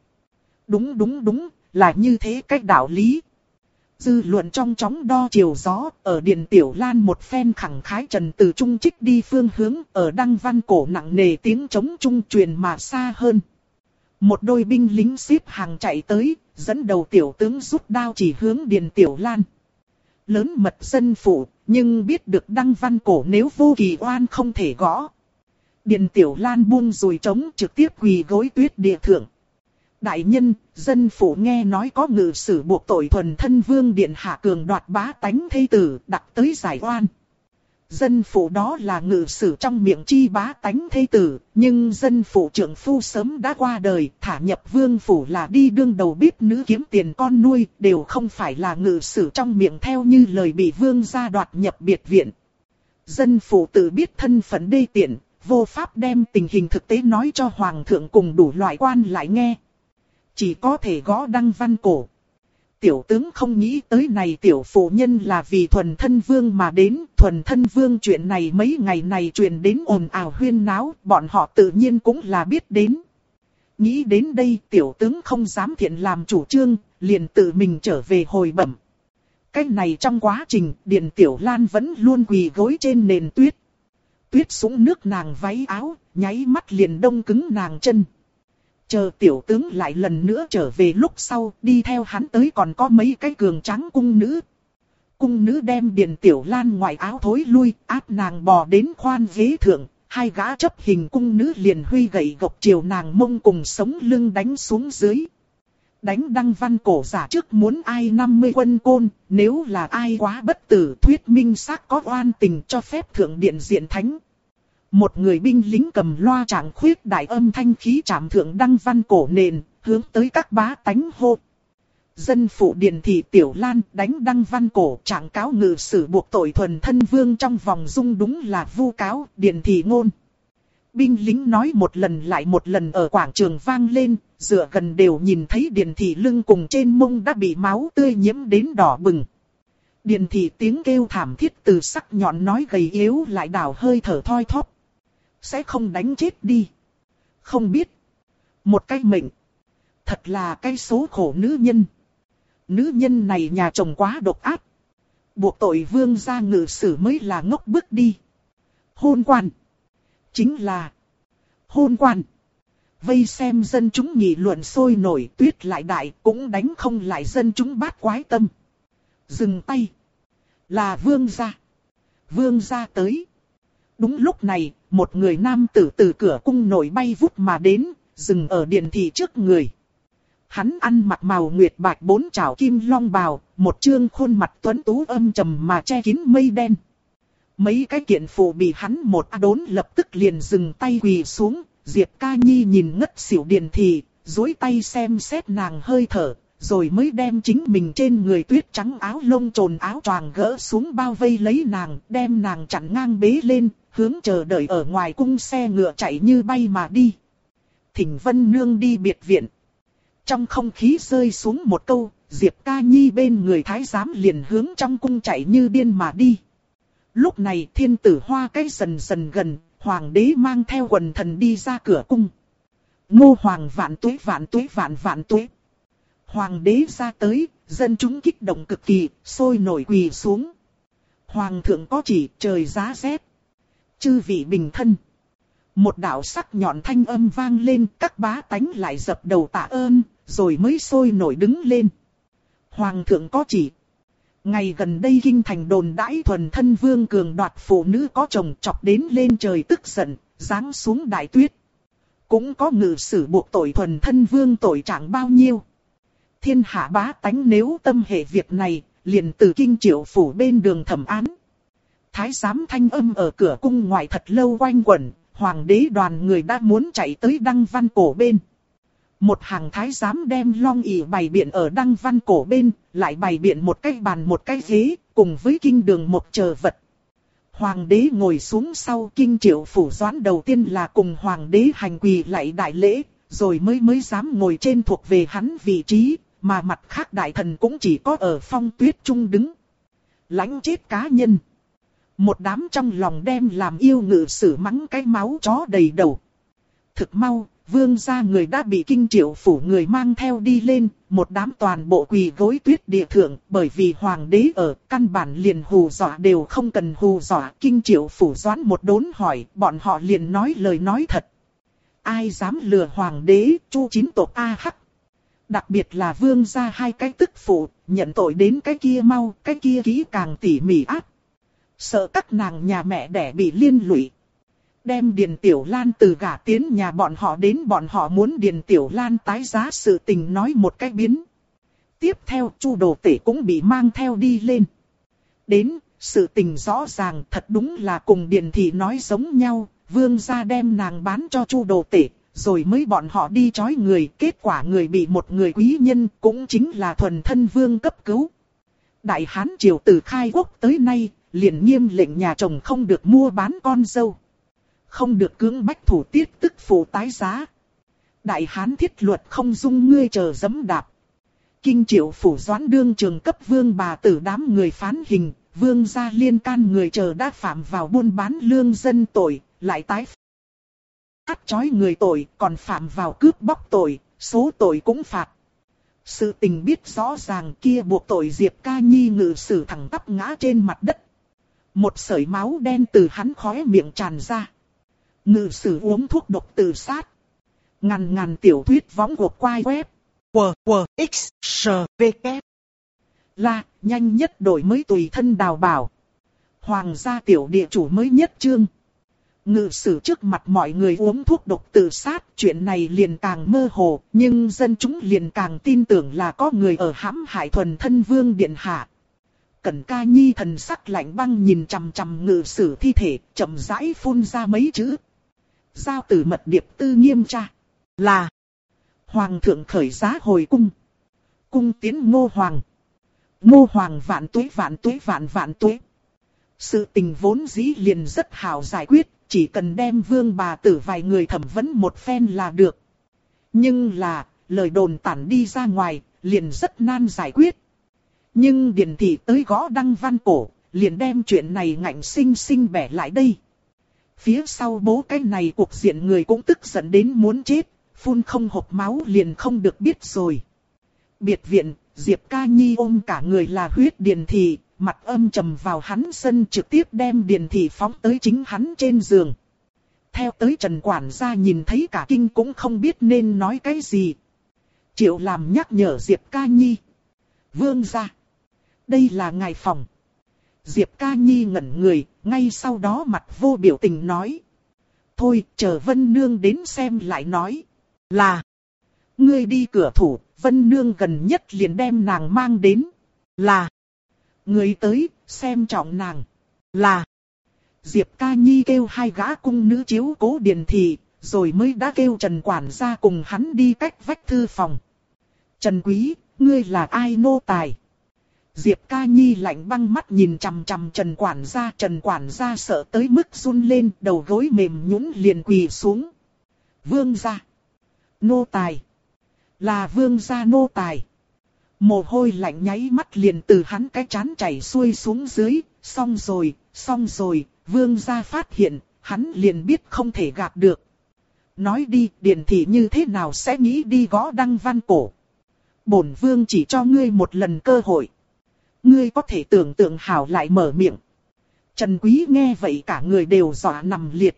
Đúng, là như thế cái đạo lý. Dư luận trong chóng đo chiều gió, ở Điền Tiểu Lan một phen khẳng khái trần từ trung trích đi phương hướng, ở đăng văn cổ nặng nề tiếng trống trung truyền mà xa hơn. Một đôi binh lính xếp hàng chạy tới, dẫn đầu tiểu tướng rút đao chỉ hướng Điền Tiểu Lan. Lớn mật dân phụ, Nhưng biết được Đăng Văn Cổ nếu vô kỳ oan không thể gõ. Điền Tiểu Lan buông dùi trống trực tiếp quỳ gối Tuyết Địa thượng. Đại nhân, dân phủ nghe nói có ngự sử buộc tội thuần thân vương điện hạ cường đoạt bá tánh thê tử, đặt tới giải oan. Dân phủ đó là ngự sử trong miệng chi bá tánh thê tử, nhưng dân phủ trưởng phu sớm đã qua đời, thả nhập vương phủ là đi đương đầu bếp nữ kiếm tiền con nuôi, đều không phải là ngự sử trong miệng theo như lời bị vương gia đoạt nhập biệt viện. Dân phủ tự biết thân phận đê tiện, vô pháp đem tình hình thực tế nói cho hoàng thượng cùng đủ loại quan lại nghe. Chỉ có thể gõ Đăng Văn Cổ. Tiểu tướng không nghĩ tới này tiểu phụ nhân là vì thuần thân vương mà đến. Thuần thân vương chuyện này mấy ngày này truyền đến ồn ào huyên náo, bọn họ tự nhiên cũng là biết đến. Nghĩ đến đây tiểu tướng không dám thiện làm chủ trương, liền tự mình trở về hồi bẩm. Cái này trong quá trình, Điền Tiểu Lan vẫn luôn quỳ gối trên nền tuyết. Tuyết sũng nước nàng váy áo, nháy mắt liền đông cứng nàng chân. Chờ tiểu tướng lại lần nữa trở về lúc sau, đi theo hắn tới còn có mấy cái cường tráng cung nữ. Cung nữ đem Điền Tiểu Lan ngoại áo thối lui, áp nàng bò đến khoan ghế thượng. Hai gã chấp hình cung nữ liền huy gậy gộc chiều nàng mông cùng sống lưng đánh xuống dưới. Đánh Đăng Văn Cổ giả trước muốn ai 50 quân côn, nếu là ai quá bất tử thuyết minh xác có oan tình cho phép thượng điện diện thánh. Một người binh lính cầm loa trạng khuyết đại âm thanh khí trảm thượng Đăng Văn Cổ nền, hướng tới các bá tánh hô. Dân phụ Điền thị Tiểu Lan đánh Đăng Văn Cổ trạng cáo ngự sử buộc tội thuần thân vương trong vòng dung đúng là vu cáo Điền thị ngôn. Binh lính nói một lần lại một lần ở quảng trường vang lên, dựa gần đều nhìn thấy Điền thị lưng cùng trên mông đã bị máu tươi nhiễm đến đỏ bừng. Điền thị tiếng kêu thảm thiết từ sắc nhọn nói gầy yếu lại đảo hơi thở thoi thóp. Sẽ không đánh chết đi. Không biết. Một cái mệnh. Thật là cái số khổ nữ nhân. Nữ nhân này nhà chồng quá độc ác. Buộc tội vương gia ngự sử mới là ngốc bước đi. Hôn quan. Chính là. Hôn quan. Vây xem dân chúng nghị luận sôi nổi tuyết lại đại cũng đánh không lại dân chúng bát quái tâm. Dừng tay. Là vương gia. Vương gia tới. Đúng lúc này, một người nam tử từ cửa cung nổi bay vút mà đến, dừng ở Điền thị trước người. Hắn ăn mặc màu nguyệt bạch bốn trảo kim long bào, một trương khuôn mặt tuấn tú âm trầm mà che kín mây đen. Mấy cái kiện phụ bị hắn một đốn lập tức liền dừng tay quỳ xuống, Diệp Ca Nhi nhìn ngất xỉu Điền thị, duỗi tay xem xét nàng hơi thở, rồi mới đem chính mình trên người tuyết trắng áo lông trồn áo choàng gỡ xuống bao vây lấy nàng, đem nàng chặn ngang bế lên, hướng chờ đợi ở ngoài cung xe ngựa chạy như bay mà đi. Thỉnh Vân Nương đi biệt viện. Trong không khí rơi xuống một câu, Diệp Ca Nhi bên người thái giám liền hướng trong cung chạy như điên mà đi. Lúc này thiên tử hoa cái dần dần gần, hoàng đế mang theo quần thần đi ra cửa cung. Ngô hoàng vạn tuế vạn tuế vạn vạn tuế. Hoàng đế ra tới, dân chúng kích động cực kỳ, sôi nổi quỳ xuống. Hoàng thượng có chỉ trời giá rét. Chư vị bình thân. Một đạo sắc nhọn thanh âm vang lên, các bá tánh lại dập đầu tạ ơn, rồi mới sôi nổi đứng lên. Hoàng thượng có chỉ. Ngày gần đây kinh thành đồn đãi thuần thân vương cường đoạt phụ nữ có chồng chọc đến lên trời tức giận, giáng xuống đại tuyết. Cũng có ngự sử buộc tội thuần thân vương tội trạng bao nhiêu. Thiên hạ bá tánh nếu tâm hệ việc này, liền từ kinh triệu phủ bên đường thẩm án. Thái giám thanh âm ở cửa cung ngoài thật lâu quanh quẩn, hoàng đế đoàn người đã muốn chạy tới Đăng Văn Cổ bên. Một hàng thái giám đem long ỷ bày biện ở Đăng Văn Cổ bên, lại bày biện một cái bàn một cái ghế, cùng với kinh đường một chờ vật. Hoàng đế ngồi xuống sau, kinh triệu phủ doãn đầu tiên là cùng hoàng đế hành quỳ lạy đại lễ, rồi mới dám ngồi trên thuộc về hắn vị trí, mà mặt khác đại thần cũng chỉ có ở phong tuyết trung đứng. Lãnh chết cá nhân. Một đám trong lòng đem làm yêu ngự sử mắng cái máu chó đầy đầu. Thực mau, vương gia người đã bị kinh triệu phủ người mang theo đi lên, một đám toàn bộ quỳ gối tuyết địa thượng, bởi vì hoàng đế ở, căn bản liền hù dọa đều không cần hù dọa. Kinh triệu phủ doãn một đốn hỏi, bọn họ liền nói lời nói thật. Ai dám lừa hoàng đế, chu chín tộc A hắc. Đặc biệt là vương gia hai cái tức phụ, nhận tội đến cái kia mau, cái kia kỹ càng tỉ mỉ áp. Sợ các nàng nhà mẹ đẻ bị liên lụy. Đem Điền Tiểu Lan từ gả tiến nhà bọn họ đến bọn họ muốn Điền Tiểu Lan tái giá sự tình nói một cách biến. Tiếp theo Chu Đồ Tể cũng bị mang theo đi lên. Đến, sự tình rõ ràng thật đúng là cùng Điền Thị nói giống nhau, Vương gia đem nàng bán cho Chu Đồ Tể, rồi mới bọn họ đi trói người, kết quả người bị một người quý nhân cũng chính là thuần thân Vương cấp cứu. Đại Hán triều từ khai quốc tới nay, liền nghiêm lệnh nhà chồng không được mua bán con dâu. Không được cưỡng bách thủ tiết tức phụ tái giá. Đại Hán thiết luật không dung ngươi chờ dẫm đạp. Kinh Triệu phủ Doãn đương trường cấp vương bà tử đám người phán hình, vương gia liên can người chờ đã phạm vào buôn bán lương dân tội, lại tái phát trói người tội, còn phạm vào cướp bóc tội, số tội cũng phạt. Sự tình biết rõ ràng kia buộc tội Diệp Ca Nhi ngự sử thẳng tắp ngã trên mặt đất. Một sợi máu đen từ hắn khóe miệng tràn ra. Ngự sử uống thuốc độc tự sát. Ngàn tiểu thuyết võng cuộc quay web. WWXSVK. Là, nhanh nhất đổi mới tùy thân đào bảo. Hoàng gia tiểu địa chủ mới nhất chương. Ngự sử trước mặt mọi người uống thuốc độc tự sát, chuyện này liền càng mơ hồ, nhưng dân chúng liền càng tin tưởng là có người ở hãm hại thuần thân vương điện hạ. Cẩn Ca Nhi thần sắc lạnh băng nhìn chằm chằm ngự sử thi thể, chậm rãi phun ra mấy chữ. Giao tử mật điệp tư nghiêm tra. Là. Hoàng thượng khởi giá hồi cung. Cung tiến Ngô Hoàng. Ngô Hoàng vạn tuế vạn tuế. Sự tình vốn dĩ liền rất hảo giải quyết, chỉ cần đem vương bà tử vài người thẩm vấn một phen là được. Nhưng là, lời đồn tản đi ra ngoài, liền rất nan giải quyết. Nhưng Điền Thị tới gõ đăng văn cổ, liền đem chuyện này ngạnh sinh sinh bẻ lại đây. Phía sau bố cái này cuộc diện người cũng tức giận đến muốn chết, phun không hộc máu liền không được biết rồi. Biệt viện, Diệp Ca Nhi ôm cả người là huyết Điền Thị, mặt âm trầm vào hắn sân trực tiếp đem Điền Thị phóng tới chính hắn trên giường. Theo tới Trần quản gia nhìn thấy cả kinh cũng không biết nên nói cái gì. Triệu làm nhắc nhở Diệp Ca Nhi. Vương gia. Đây là ngài phòng. Diệp Ca Nhi ngẩn người, ngay sau đó mặt vô biểu tình nói. Thôi, chờ Vân Nương đến xem lại nói. Là. Ngươi đi cửa thủ, Vân Nương gần nhất liền đem nàng mang đến. Là. Người tới, xem trọng nàng. Là. Diệp Ca Nhi kêu hai gã cung nữ chiếu cố Điền Thị, rồi mới đã kêu Trần quản gia cùng hắn đi cách vách thư phòng. Trần Quý, ngươi là ai nô tài? Diệp Ca Nhi lạnh băng mắt nhìn chằm chằm Trần quản gia sợ tới mức run lên, đầu gối mềm nhũn liền quỳ xuống. Vương gia. Nô tài. Là vương gia nô tài. Mồ hôi lạnh nháy mắt liền từ hắn cái trán chảy xuôi xuống dưới, xong rồi, vương gia phát hiện, hắn liền biết không thể gạt được. Nói đi, Điền Thị như thế nào sẽ nghĩ đi gõ đăng văn cổ. Bổn vương chỉ cho ngươi một lần cơ hội. Ngươi có thể tưởng tượng hảo lại mở miệng. Trần Quý nghe vậy cả người đều dọa nằm liệt.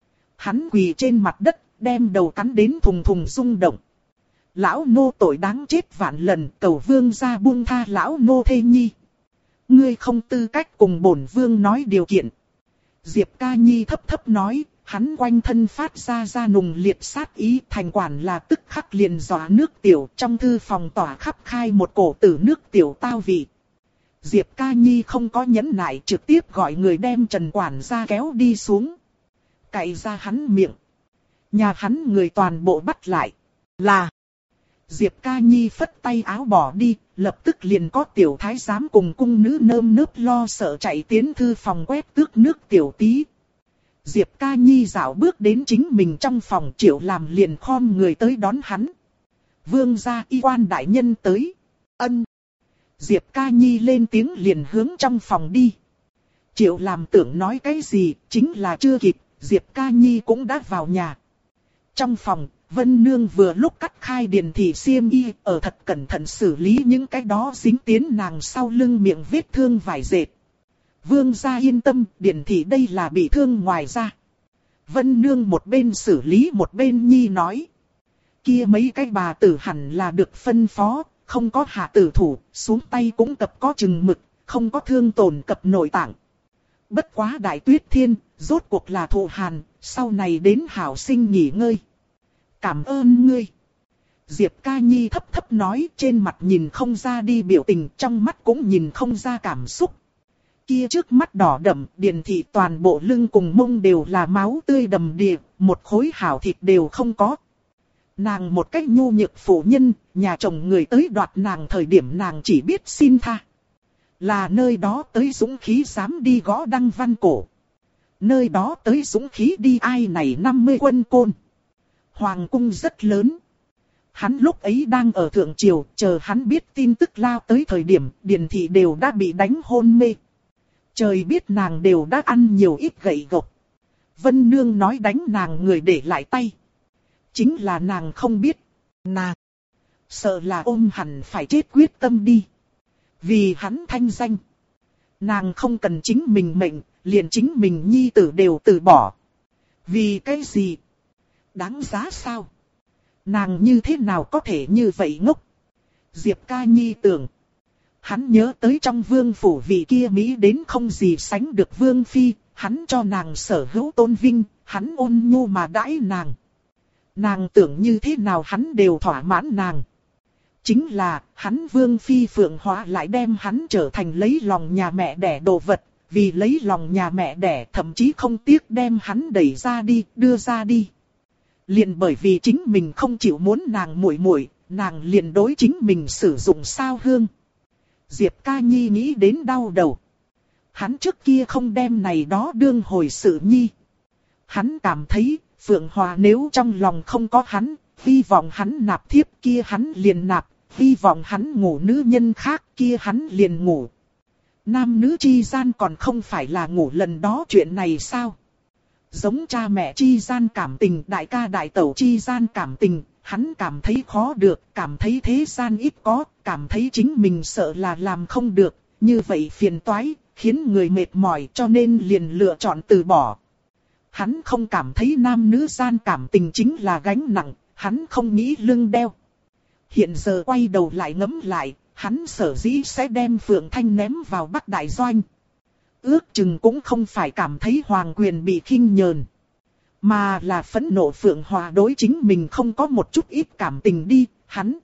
Hắn quỳ trên mặt đất, đem đầu cắn đến thùng thùng rung động. Lão nô tội đáng chết vạn lần, cầu vương gia buông tha lão nô thê nhi. Ngươi không tư cách cùng bổn vương nói điều kiện. Diệp Ca Nhi thấp thấp nói, hắn quanh thân phát ra nùng liệt sát ý, thành quản là tức khắc liền dọa nước tiểu, trong thư phòng tỏa khắp khai một cổ tử nước tiểu tao vị. Diệp Ca Nhi không có nhẫn nại, trực tiếp gọi người đem Trần quản gia kéo đi xuống. Cạy ra hắn miệng. Nhà hắn người toàn bộ bắt lại. Là. Diệp Ca Nhi phất tay áo bỏ đi, lập tức liền có tiểu thái giám cùng cung nữ nơm nớp lo sợ chạy tiến thư phòng quét tước nước tiểu tí. Diệp Ca Nhi dạo bước đến chính mình trong phòng, Triệu làm liền khom người tới đón hắn. Vương gia y quan đại nhân tới. Ân. Diệp Ca Nhi lên tiếng liền hướng trong phòng đi. Triệu làm tưởng nói cái gì, chính là chưa kịp, Diệp Ca Nhi cũng đã vào nhà. Trong phòng, Vân Nương vừa lúc cắt khai Điền Thị xiêm y, ở thật cẩn thận xử lý những cái đó dính tiến nàng sau lưng miệng vết thương vải dệt. Vương gia yên tâm, Điền Thị đây là bị thương ngoài ra. Vân Nương một bên xử lý một bên nhi nói. Kia mấy cái bà tử hẳn là được phân phó, không có hạ tử thủ, xuống tay cũng cập có chừng mực, không có thương tổn cập nội tạng. Bất quá Đại Tuyết Thiên, rốt cuộc là thụ hàn, sau này đến hảo sinh nghỉ ngơi. Cảm ơn ngươi. Diệp Ca Nhi thấp thấp nói, trên mặt nhìn không ra đi biểu tình, trong mắt cũng nhìn không ra cảm xúc. Kia trước mắt đỏ đậm, Điền thị toàn bộ lưng cùng mông đều là máu tươi đầm đìa, một khối hảo thịt đều không có. Nàng một cách nhu nhược phụ nhân, nhà chồng người tới đoạt nàng thời điểm nàng chỉ biết xin tha. Là nơi đó tới dũng khí dám đi gõ Đăng Văn cổ. Nơi đó tới dũng khí đi ai này 50 quân côn. Hoàng cung rất lớn. Hắn lúc ấy đang ở thượng triều, chờ hắn biết tin tức lao tới thời điểm, Điền thị đều đã bị đánh hôn mê. Trời biết nàng đều đã ăn nhiều ít gậy gộc. Vân Nương nói đánh nàng người để lại tay. Chính là nàng không biết. Nàng sợ là ôm hẳn phải chết quyết tâm đi. Vì hắn thanh danh. Nàng không cần chính mình mệnh, liền chính mình nhi tử đều từ bỏ. Vì cái gì? Đáng giá sao? Nàng như thế nào có thể như vậy ngốc? Diệp Ca Nhi tưởng. Hắn nhớ tới trong vương phủ vị kia Mỹ đến không gì sánh được vương phi, hắn cho nàng sở hữu tôn vinh, hắn ôn nhu mà đãi nàng. Nàng tưởng như thế nào hắn đều thỏa mãn nàng. Chính là, hắn vương phi Phượng Hóa lại đem hắn trở thành lấy lòng nhà mẹ đẻ đồ vật, vì lấy lòng nhà mẹ đẻ thậm chí không tiếc đem hắn đẩy ra đi, đưa ra đi. Liền bởi vì chính mình không chịu muốn nàng muội muội, nàng liền đối chính mình sử dụng sao hương. Diệp Ca Nhi nghĩ đến đau đầu. Hắn trước kia không đem này đó đương hồi sự nhi. Hắn cảm thấy, Phượng Hòa nếu trong lòng không có hắn, hy vọng hắn nạp thiếp kia hắn liền nạp, hy vọng hắn ngủ nữ nhân khác kia hắn liền ngủ. Nam nữ chi gian còn không phải là ngủ lần đó chuyện này sao? Giống cha mẹ chi gian cảm tình, đại ca đại tẩu chi gian cảm tình, hắn cảm thấy khó được, cảm thấy thế gian ít có, cảm thấy chính mình sợ là làm không được, như vậy phiền toái, khiến người mệt mỏi cho nên liền lựa chọn từ bỏ. Hắn không cảm thấy nam nữ gian cảm tình chính là gánh nặng, hắn không nghĩ lưng đeo. Hiện giờ quay đầu lại ngẫm lại, hắn sở dĩ sẽ đem Phượng Thanh ném vào Bắc Đại Doanh. Ước chừng cũng không phải cảm thấy hoàng quyền bị khinh nhờn, mà là phẫn nộ Phượng Hòa đối chính mình không có một chút ít cảm tình đi, hắn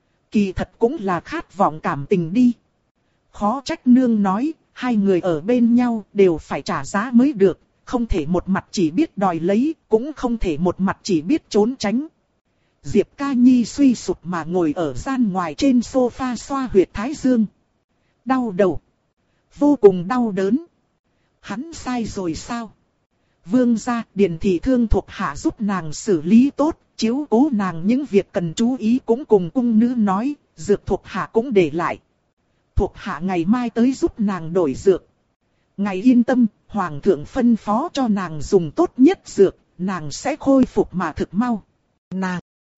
kỳ thật cũng là khát vọng cảm tình đi. Khó trách nương nói, hai người ở bên nhau đều phải trả giá mới được, không thể một mặt chỉ biết đòi lấy, cũng không thể một mặt chỉ biết trốn tránh. Diệp Ca Nhi suy sụp mà ngồi ở gian ngoài trên sofa xoa huyệt thái dương. Đau đầu. Vô cùng đau đớn. Hắn sai rồi sao? Vương gia, Điền thị thương thuộc hạ giúp nàng xử lý tốt, chiếu cố nàng những việc cần chú ý cũng cùng cung nữ nói, dược thuộc hạ cũng để lại. Thuộc hạ ngày mai tới giúp nàng đổi dược. Ngài yên tâm, hoàng thượng phân phó cho nàng dùng tốt nhất dược, nàng sẽ khôi phục mà thực mau. Nàng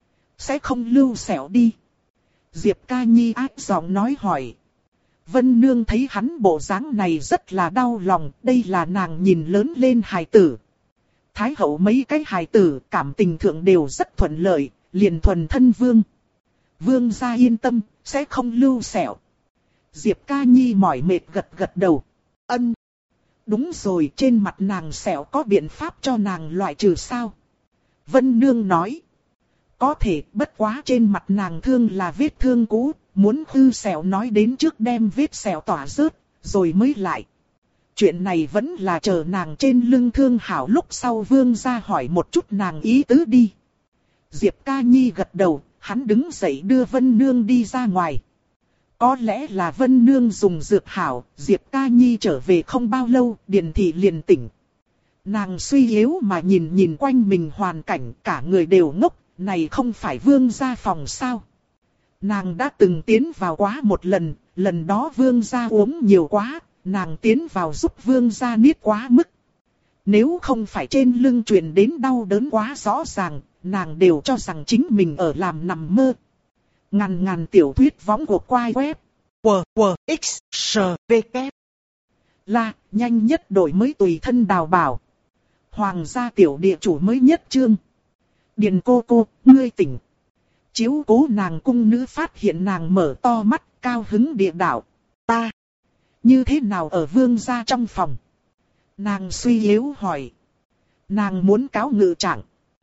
sẽ không lưu sẹo đi. Diệp Ca Nhi ác giọng nói hỏi. Vân Nương thấy hắn bộ dáng này rất là đau lòng, đây là nàng nhìn lớn lên hài tử. Thái hậu mấy cái hài tử cảm tình thượng đều rất thuận lợi, liền thuần thân vương. Vương gia yên tâm, sẽ không lưu sẹo. Diệp Ca Nhi mỏi mệt gật gật đầu. Ân. Đúng rồi, trên mặt nàng sẹo có biện pháp cho nàng loại trừ sao? Vân Nương nói. Có thể, bất quá trên mặt nàng thương là vết thương cũ, muốn hư sẹo nói đến trước đem vết sẹo tỏa rớt, rồi mới lại. Chuyện này vẫn là chờ nàng trên lưng thương hảo lúc sau vương ra hỏi một chút nàng ý tứ đi. Diệp Ca Nhi gật đầu, hắn đứng dậy đưa Vân Nương đi ra ngoài. Có lẽ là Vân Nương dùng dược hảo, Diệp Ca Nhi trở về không bao lâu, Điền thị liền tỉnh. Nàng suy yếu mà nhìn quanh mình hoàn cảnh, cả người đều ngốc, này không phải vương gia phòng sao. Nàng đã từng tiến vào quá một lần, lần đó vương gia uống nhiều quá, nàng tiến vào giúp vương gia niết quá mức. Nếu không phải trên lưng truyền đến đau đớn quá rõ ràng, nàng đều cho rằng chính mình ở làm nằm mơ. Ngàn tiểu thuyết võng của quai web. WWXSVK. Là, nhanh nhất đổi mới tùy thân đào bảo. Hoàng gia tiểu địa chủ mới nhất chương. Điền cô, ngươi tỉnh. Chiếu cố nàng cung nữ phát hiện nàng mở to mắt, cao hứng địa đạo. Ta, như thế nào ở vương gia trong phòng? Nàng suy yếu hỏi. Nàng muốn cáo ngự trạng.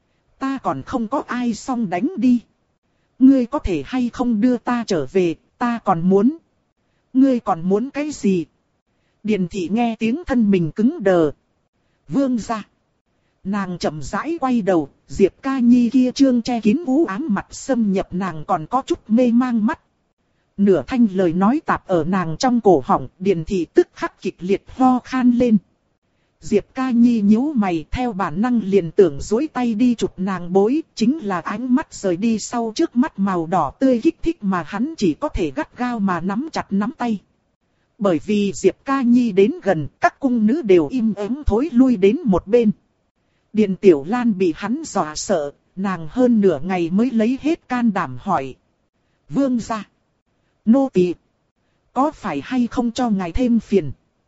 Ta còn không có ai xong đánh đi. Ngươi có thể hay không đưa ta trở về, ta còn muốn. Ngươi còn muốn cái gì? Điền thị nghe tiếng thân mình cứng đờ. Vương gia. Nàng chậm rãi quay đầu, Diệp Ca Nhi kia trương che kín u ám mặt xâm nhập nàng còn có chút mê mang mắt. Nửa thanh lời nói tạp ở nàng trong cổ họng, Điền thị tức khắc kịch liệt ho khan lên. Diệp Ca Nhi nhíu mày theo bản năng liền tưởng duỗi tay đi chụp nàng bối, chính là ánh mắt rời đi sau trước mắt màu đỏ tươi kích thích mà hắn chỉ có thể gắt gao mà nắm chặt nắm tay. Bởi vì Diệp Ca Nhi đến gần, các cung nữ đều im ắng thối lui đến một bên. Điền Tiểu Lan bị hắn dọa sợ, nàng hơn nửa ngày mới lấy hết can đảm hỏi. Vương gia, nô tỳ, có phải hay không cho ngài thêm phiền?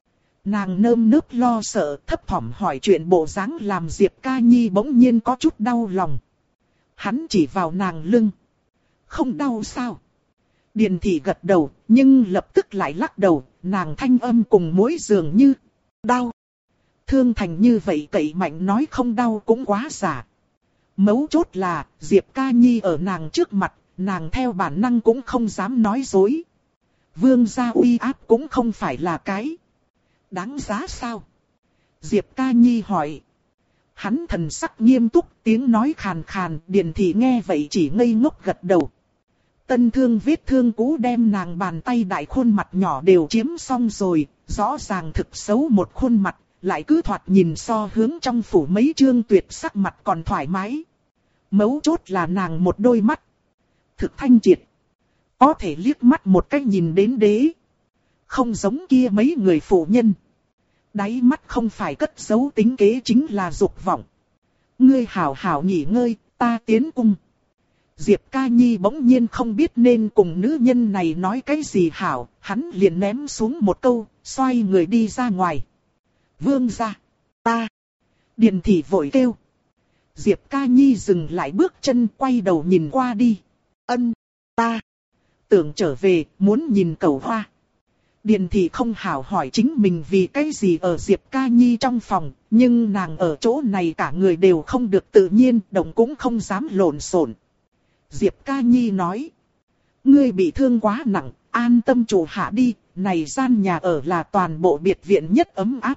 Nàng nơm nớp lo sợ thấp thỏm hỏi chuyện bộ dáng làm Diệp Ca Nhi bỗng nhiên có chút đau lòng. Hắn chỉ vào nàng lưng. Không đau sao? Điền thị gật đầu, nhưng lập tức lại lắc đầu, nàng thanh âm cùng mũi dường như đau. Thương thành như vậy cậy mạnh nói không đau cũng quá giả. Mấu chốt là, Diệp Ca Nhi ở nàng trước mặt, nàng theo bản năng cũng không dám nói dối. Vương gia uy áp cũng không phải là cái đáng giá sao? Diệp Ca Nhi hỏi. Hắn thần sắc nghiêm túc, tiếng nói khàn khàn, Điền thị nghe vậy chỉ ngây ngốc gật đầu. Tân thương vết thương cũ đem nàng bàn tay đại khuôn mặt nhỏ đều chiếm xong rồi, rõ ràng thực xấu một khuôn mặt, lại cứ thoạt nhìn so hướng trong phủ mấy trương tuyệt sắc mặt còn thoải mái. Mấu chốt là nàng một đôi mắt thực thanh triệt, có thể liếc mắt một cách nhìn đến đế. Không giống kia mấy người phụ nhân. Đáy mắt không phải cất giấu tính kế chính là dục vọng. Ngươi hảo hảo nghỉ ngơi, ta tiến cung. Diệp Ca Nhi bỗng nhiên không biết nên cùng nữ nhân này nói cái gì hảo, hắn liền ném xuống một câu, xoay người đi ra ngoài. Vương gia, ta. Điền thị vội kêu. Diệp Ca Nhi dừng lại bước chân quay đầu nhìn qua đi. Ân, ta. Tưởng trở về, muốn nhìn cầu hoa. Điền thị không hảo hỏi chính mình vì cái gì ở Diệp Ca Nhi trong phòng, nhưng nàng ở chỗ này cả người đều không được tự nhiên, động cũng không dám lộn xộn. Diệp Ca Nhi nói. Ngươi bị thương quá nặng, an tâm trụ hạ đi, này gian nhà ở là toàn bộ biệt viện nhất ấm áp.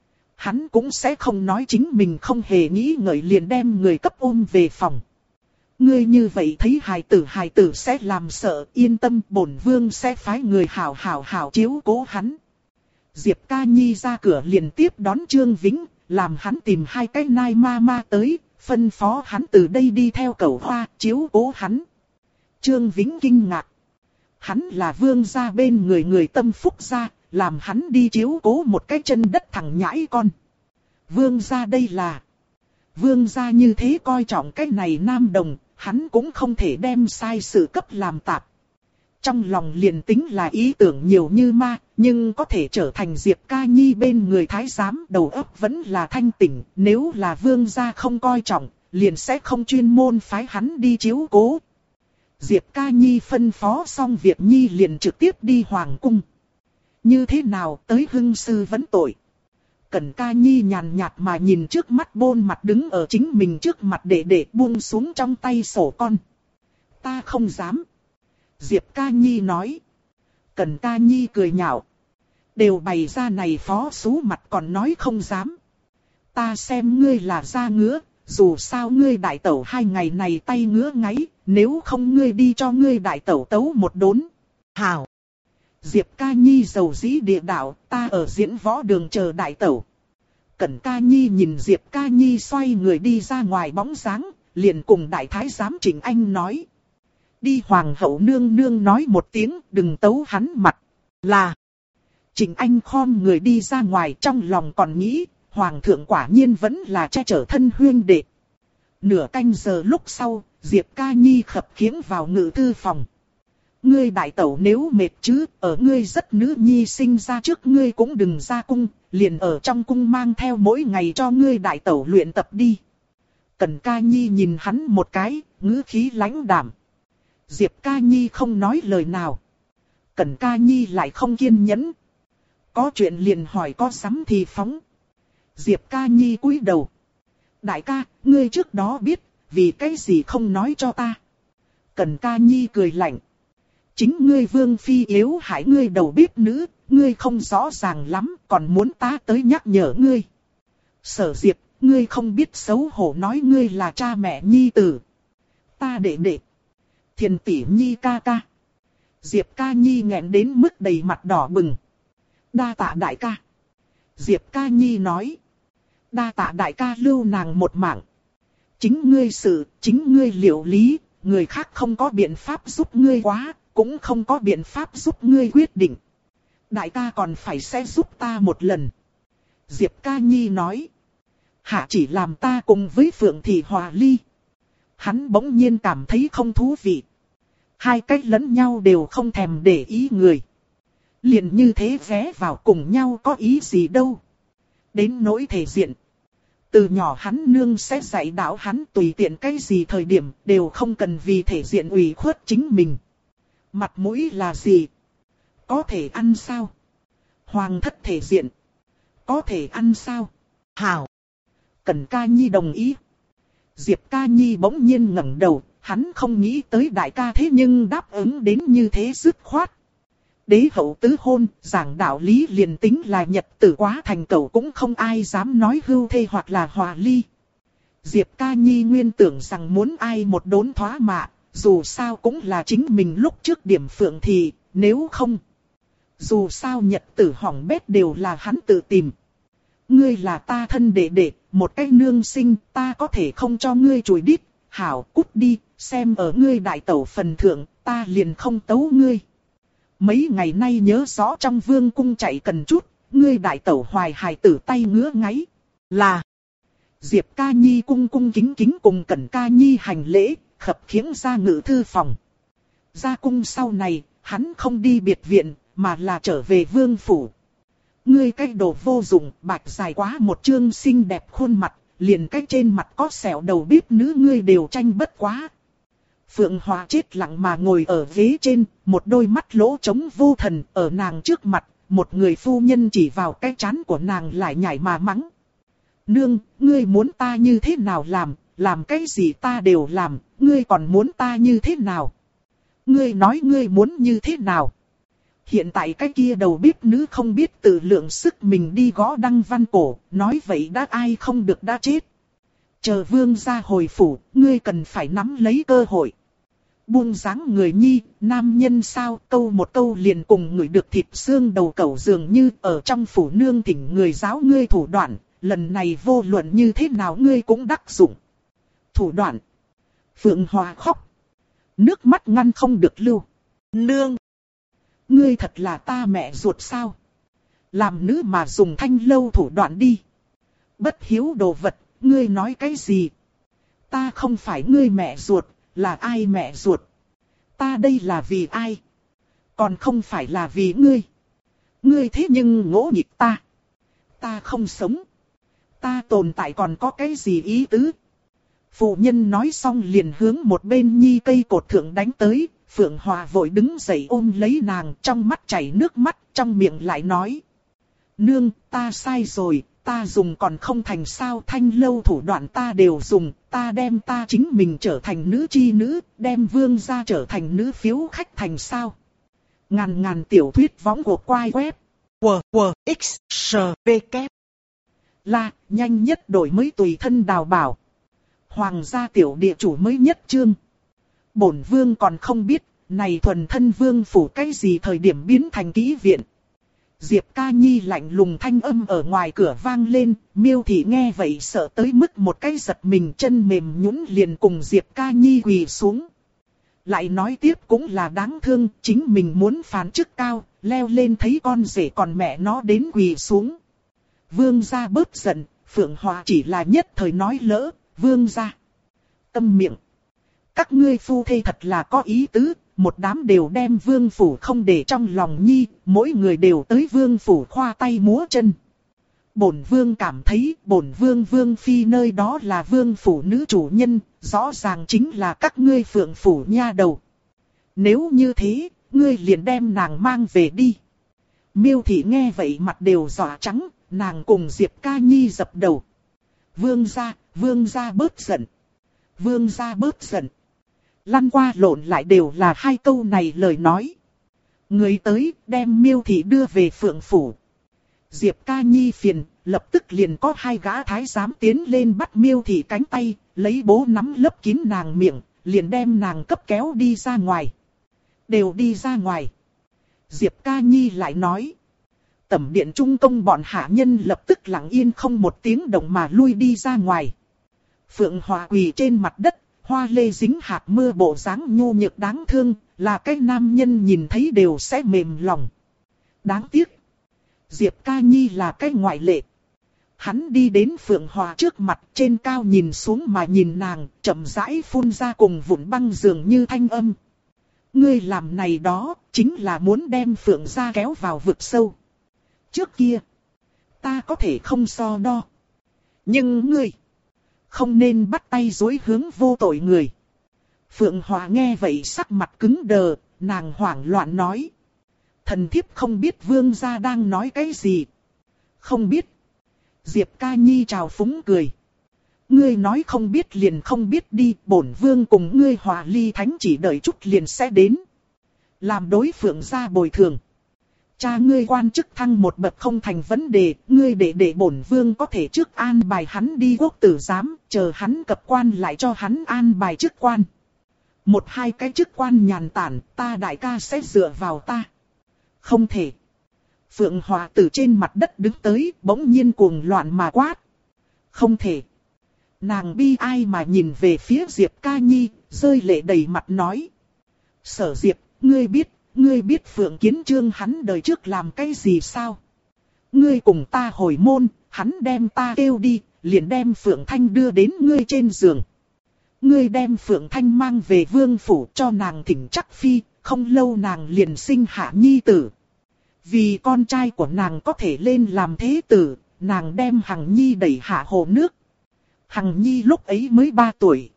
Hắn cũng sẽ không nói chính mình không hề nghĩ ngợi liền đem người cấp ôm về phòng. Ngươi như vậy thấy hài tử sẽ làm sợ, yên tâm bổn vương sẽ phái người hảo chiếu cố hắn. Diệp Ca Nhi ra cửa liền tiếp đón Trương Vĩnh, làm hắn tìm hai cái nai ma tới, phân phó hắn từ đây đi theo Cẩu Hoa chiếu cố hắn. Trương Vĩnh kinh ngạc. Hắn là vương gia bên người tâm phúc gia, làm hắn đi chiếu cố một cái chân đất thằng nhãi con. Vương gia đây là... Vương gia như thế coi trọng cái này nam đồng, hắn cũng không thể đem sai sự cấp làm tạp. Trong lòng liền tính là ý tưởng nhiều như ma, nhưng có thể trở thành Diệp Ca Nhi bên người thái giám đầu óc vẫn là thanh tỉnh. Nếu là vương gia không coi trọng, liền sẽ không chuyên môn phái hắn đi chiếu cố. Diệp Ca Nhi phân phó xong việc Nhi liền trực tiếp đi hoàng cung. Như thế nào tới hưng sư vấn tội? Cẩn Ca Nhi nhàn nhạt mà nhìn trước mắt bôn mặt đứng ở chính mình trước mặt để buông xuống trong tay sổ con. Ta không dám. Diệp Ca Nhi nói. Cẩn Ca Nhi cười nhạo. Đều bày ra này phó sú mặt còn nói không dám. Ta xem ngươi là da ngứa, dù sao ngươi đại tẩu 2 ngày này tay ngứa ngáy, nếu không ngươi đi cho ngươi đại tẩu tấu một đốn. Hảo. Diệp Ca Nhi dầu dĩ địa đạo, ta ở diễn võ đường chờ đại tẩu. Cẩn Ca Nhi nhìn Diệp Ca Nhi xoay người đi ra ngoài bóng dáng, liền cùng đại thái giám Trịnh Anh nói. Đi hoàng hậu nương nương nói một tiếng, đừng tấu hắn mặt. Là. Trịnh Anh khom người đi ra ngoài trong lòng còn nghĩ, hoàng thượng quả nhiên vẫn là che chở thân huyên đệ. Nửa canh giờ lúc sau, Diệp Ca Nhi khập khiễng vào ngự thư phòng. Ngươi đại tẩu nếu mệt chứ, ở ngươi rất nữ nhi sinh ra trước ngươi cũng đừng ra cung, liền ở trong cung mang theo mỗi ngày cho ngươi đại tẩu luyện tập đi. Cẩn Ca Nhi nhìn hắn một cái, ngữ khí lãnh đạm. Diệp Ca Nhi không nói lời nào. Cẩn Ca Nhi lại không kiên nhẫn. Có chuyện liền hỏi có sắm thì phóng. Diệp Ca Nhi cúi đầu. Đại ca, ngươi trước đó biết, vì cái gì không nói cho ta? Cẩn Ca Nhi cười lạnh. Chính ngươi Vương Phi yếu hại ngươi đầu bếp nữ, ngươi không rõ ràng lắm, còn muốn ta tới nhắc nhở ngươi. Sở Diệp, ngươi không biết xấu hổ nói ngươi là cha mẹ nhi tử. Ta đệ đệ. Thiền tỷ Nhi ca ca. Diệp Ca Nhi nghẹn đến mức đầy mặt đỏ bừng. Đa tạ đại ca. Diệp Ca Nhi nói. Đa tạ đại ca lưu nàng một mạng. Chính ngươi sự, chính ngươi liệu lý, người khác không có biện pháp giúp ngươi quá, cũng không có biện pháp giúp ngươi quyết định. Đại ca còn phải sẽ giúp ta một lần. Diệp Ca Nhi nói. Hạ chỉ làm ta cùng với Phượng Thị hòa ly. Hắn bỗng nhiên cảm thấy không thú vị. Hai cách lẫn nhau đều không thèm để ý người. Liền như thế vé vào cùng nhau có ý gì đâu. Đến nỗi thể diện. Từ nhỏ hắn nương sẽ dạy đạo hắn tùy tiện cái gì thời điểm đều không cần vì thể diện ủy khuất chính mình. Mặt mũi là gì? Có thể ăn sao? Hoàng thất thể diện. Có thể ăn sao? Hảo. Cẩn Ca Nhi đồng ý. Diệp Ca Nhi bỗng nhiên ngẩng đầu, hắn không nghĩ tới đại ca thế nhưng đáp ứng đến như thế dứt khoát. Đế hậu tứ hôn, giảng đạo lý liền tính là nhật tử quá thành cẩu cũng không ai dám nói hưu thê hoặc là hòa ly. Diệp Ca Nhi nguyên tưởng rằng muốn ai một đốn thoá mạ, dù sao cũng là chính mình lúc trước điểm Phượng Thị, nếu không. Dù sao nhật tử hỏng bét đều là hắn tự tìm. Ngươi là ta thân đệ đệ, một cái nương sinh, ta có thể không cho ngươi chùi đít, hảo cút đi, xem ở ngươi đại tẩu phần thượng, ta liền không tấu ngươi. Mấy ngày nay nhớ rõ trong vương cung chạy cần chút, ngươi đại tẩu hoài hài tử tay ngứa ngáy. Là Diệp Ca Nhi cung cung kính kính cùng Cẩn Ca Nhi hành lễ, khập khiễng ra ngự thư phòng. Ra cung sau này, hắn không đi biệt viện, mà là trở về vương phủ. Ngươi cái đồ vô dụng, bạch dài quá một chương xinh đẹp khuôn mặt, liền cái trên mặt có sẹo đầu bếp nữ ngươi đều tranh bất quá. Phượng Hòa chết lặng mà ngồi ở ghế trên, một đôi mắt lỗ trống vô thần ở nàng trước mặt, một người phu nhân chỉ vào cái trán của nàng lại nhảy mà mắng. Nương, ngươi muốn ta như thế nào làm cái gì ta đều làm, ngươi còn muốn ta như thế nào? Ngươi nói ngươi muốn như thế nào? Hiện tại cái kia đầu bếp nữ không biết tự lượng sức mình đi gõ Đăng Văn cổ, nói vậy đã ai không được đã chết. Chờ vương gia hồi phủ, ngươi cần phải nắm lấy cơ hội. Buông dáng người nhi, nam nhân sao, câu một câu liền cùng người được thịt xương đầu cẩu dường như ở trong phủ nương thỉnh người giáo ngươi thủ đoạn, lần này vô luận như thế nào ngươi cũng đắc dụng. Thủ đoạn. Phượng Hòa khóc. Nước mắt ngăn không được lưu. Nương. Ngươi thật là ta mẹ ruột sao? Làm nữ mà dùng thanh lâu thủ đoạn đi. Bất hiếu đồ vật, ngươi nói cái gì? Ta không phải ngươi mẹ ruột, là ai mẹ ruột? Ta đây là vì ai? Còn không phải là vì ngươi. Ngươi thế nhưng ngỗ nghịch ta. Ta không sống. Ta tồn tại còn có cái gì ý tứ? Phụ nhân nói xong liền hướng một bên nhi cây cột thượng đánh tới. Phượng Hòa vội đứng dậy ôm lấy nàng, trong mắt chảy nước mắt, trong miệng lại nói. Nương, ta sai rồi, ta dùng còn không thành sao, thanh lâu thủ đoạn ta đều dùng, ta đem ta chính mình trở thành nữ chi nữ, đem vương gia trở thành nữ phiếu khách thành sao. Ngàn tiểu thuyết võng của quai web. WWXSVK. Là, nhanh nhất đổi mới tùy thân đào bảo. Hoàng gia tiểu địa chủ mới nhất chương. Bổn vương còn không biết, này thuần thân vương phủ cái gì thời điểm biến thành kỹ viện. Diệp Ca Nhi lạnh lùng thanh âm ở ngoài cửa vang lên, Miêu Thị nghe vậy sợ tới mức một cái giật mình chân mềm nhũn liền cùng Diệp Ca Nhi quỳ xuống. Lại nói tiếp cũng là đáng thương, chính mình muốn phán chức cao, leo lên thấy con rể còn mẹ nó đến quỳ xuống. Vương gia bớt giận, Phượng Hòa chỉ là nhất thời nói lỡ, vương gia. Câm miệng. Các ngươi phu thê thật là có ý tứ, một đám đều đem vương phủ không để trong lòng nhi, mỗi người đều tới vương phủ khoa tay múa chân. Bổn vương cảm thấy bổn vương vương phi nơi đó là vương phủ nữ chủ nhân, rõ ràng chính là các ngươi phượng phủ nha đầu. Nếu như thế, ngươi liền đem nàng mang về đi. Miêu Thị nghe vậy mặt đều dọa trắng, nàng cùng Diệp Ca Nhi dập đầu. Vương gia bớt giận. Vương gia bớt giận. Lăn qua lộn lại đều là hai câu này lời nói. Người tới đem Miêu Thị đưa về Phượng Phủ. Diệp Ca Nhi phiền, lập tức liền có hai gã thái giám tiến lên bắt Miêu Thị cánh tay, lấy bố nắm lấp kín nàng miệng, liền đem nàng cấp kéo đi ra ngoài. Đều đi ra ngoài. Diệp Ca Nhi lại nói. Tẩm điện trung công bọn hạ nhân lập tức lặng yên không một tiếng động mà lui đi ra ngoài. Phượng Hòa quỳ trên mặt đất, hoa lê dính hạt mưa bộ dáng nhu nhược đáng thương, là cái nam nhân nhìn thấy đều sẽ mềm lòng. Đáng tiếc. Diệp Ca Nhi là cái ngoại lệ. Hắn đi đến Phượng Hòa trước mặt, trên cao nhìn xuống mà nhìn nàng, chậm rãi phun ra cùng vụn băng dường như thanh âm. Ngươi làm này đó, chính là muốn đem Phượng gia kéo vào vực sâu. Trước kia, ta có thể không so đo. Nhưng ngươi, không nên bắt tay dối hướng vô tội người. Phượng Hòa nghe vậy sắc mặt cứng đờ, nàng hoảng loạn nói. Thần thiếp không biết vương gia đang nói cái gì. Không biết. Diệp Ca Nhi trào phúng cười. Ngươi nói không biết liền không biết đi, bổn vương cùng ngươi hòa ly thánh chỉ đợi chút liền sẽ đến. Làm đối Phượng gia bồi thường. Cha ngươi quan chức thăng một bậc không thành vấn đề, ngươi để bổn vương có thể trước an bài hắn đi quốc tử giám, chờ hắn cập quan lại cho hắn an bài chức quan. Một hai cái chức quan nhàn tản, ta đại ca sẽ dựa vào ta. Không thể. Phượng Hòa từ trên mặt đất đứng tới, bỗng nhiên cuồng loạn mà quát. Không thể. Nàng bi ai mà nhìn về phía Diệp Ca Nhi, rơi lệ đầy mặt nói. Sở Diệp, ngươi biết Phượng Kiến Chương hắn đời trước làm cái gì sao? Ngươi cùng ta hồi môn, hắn đem ta kêu đi, liền đem Phượng Thanh đưa đến ngươi trên giường. Ngươi đem Phượng Thanh mang về vương phủ cho nàng thỉnh chắc phi, không lâu nàng liền sinh hạ nhi tử. Vì con trai của nàng có thể lên làm thế tử, nàng đem Hằng Nhi đẩy hạ hồ nước. Hằng Nhi lúc ấy mới 3 tuổi.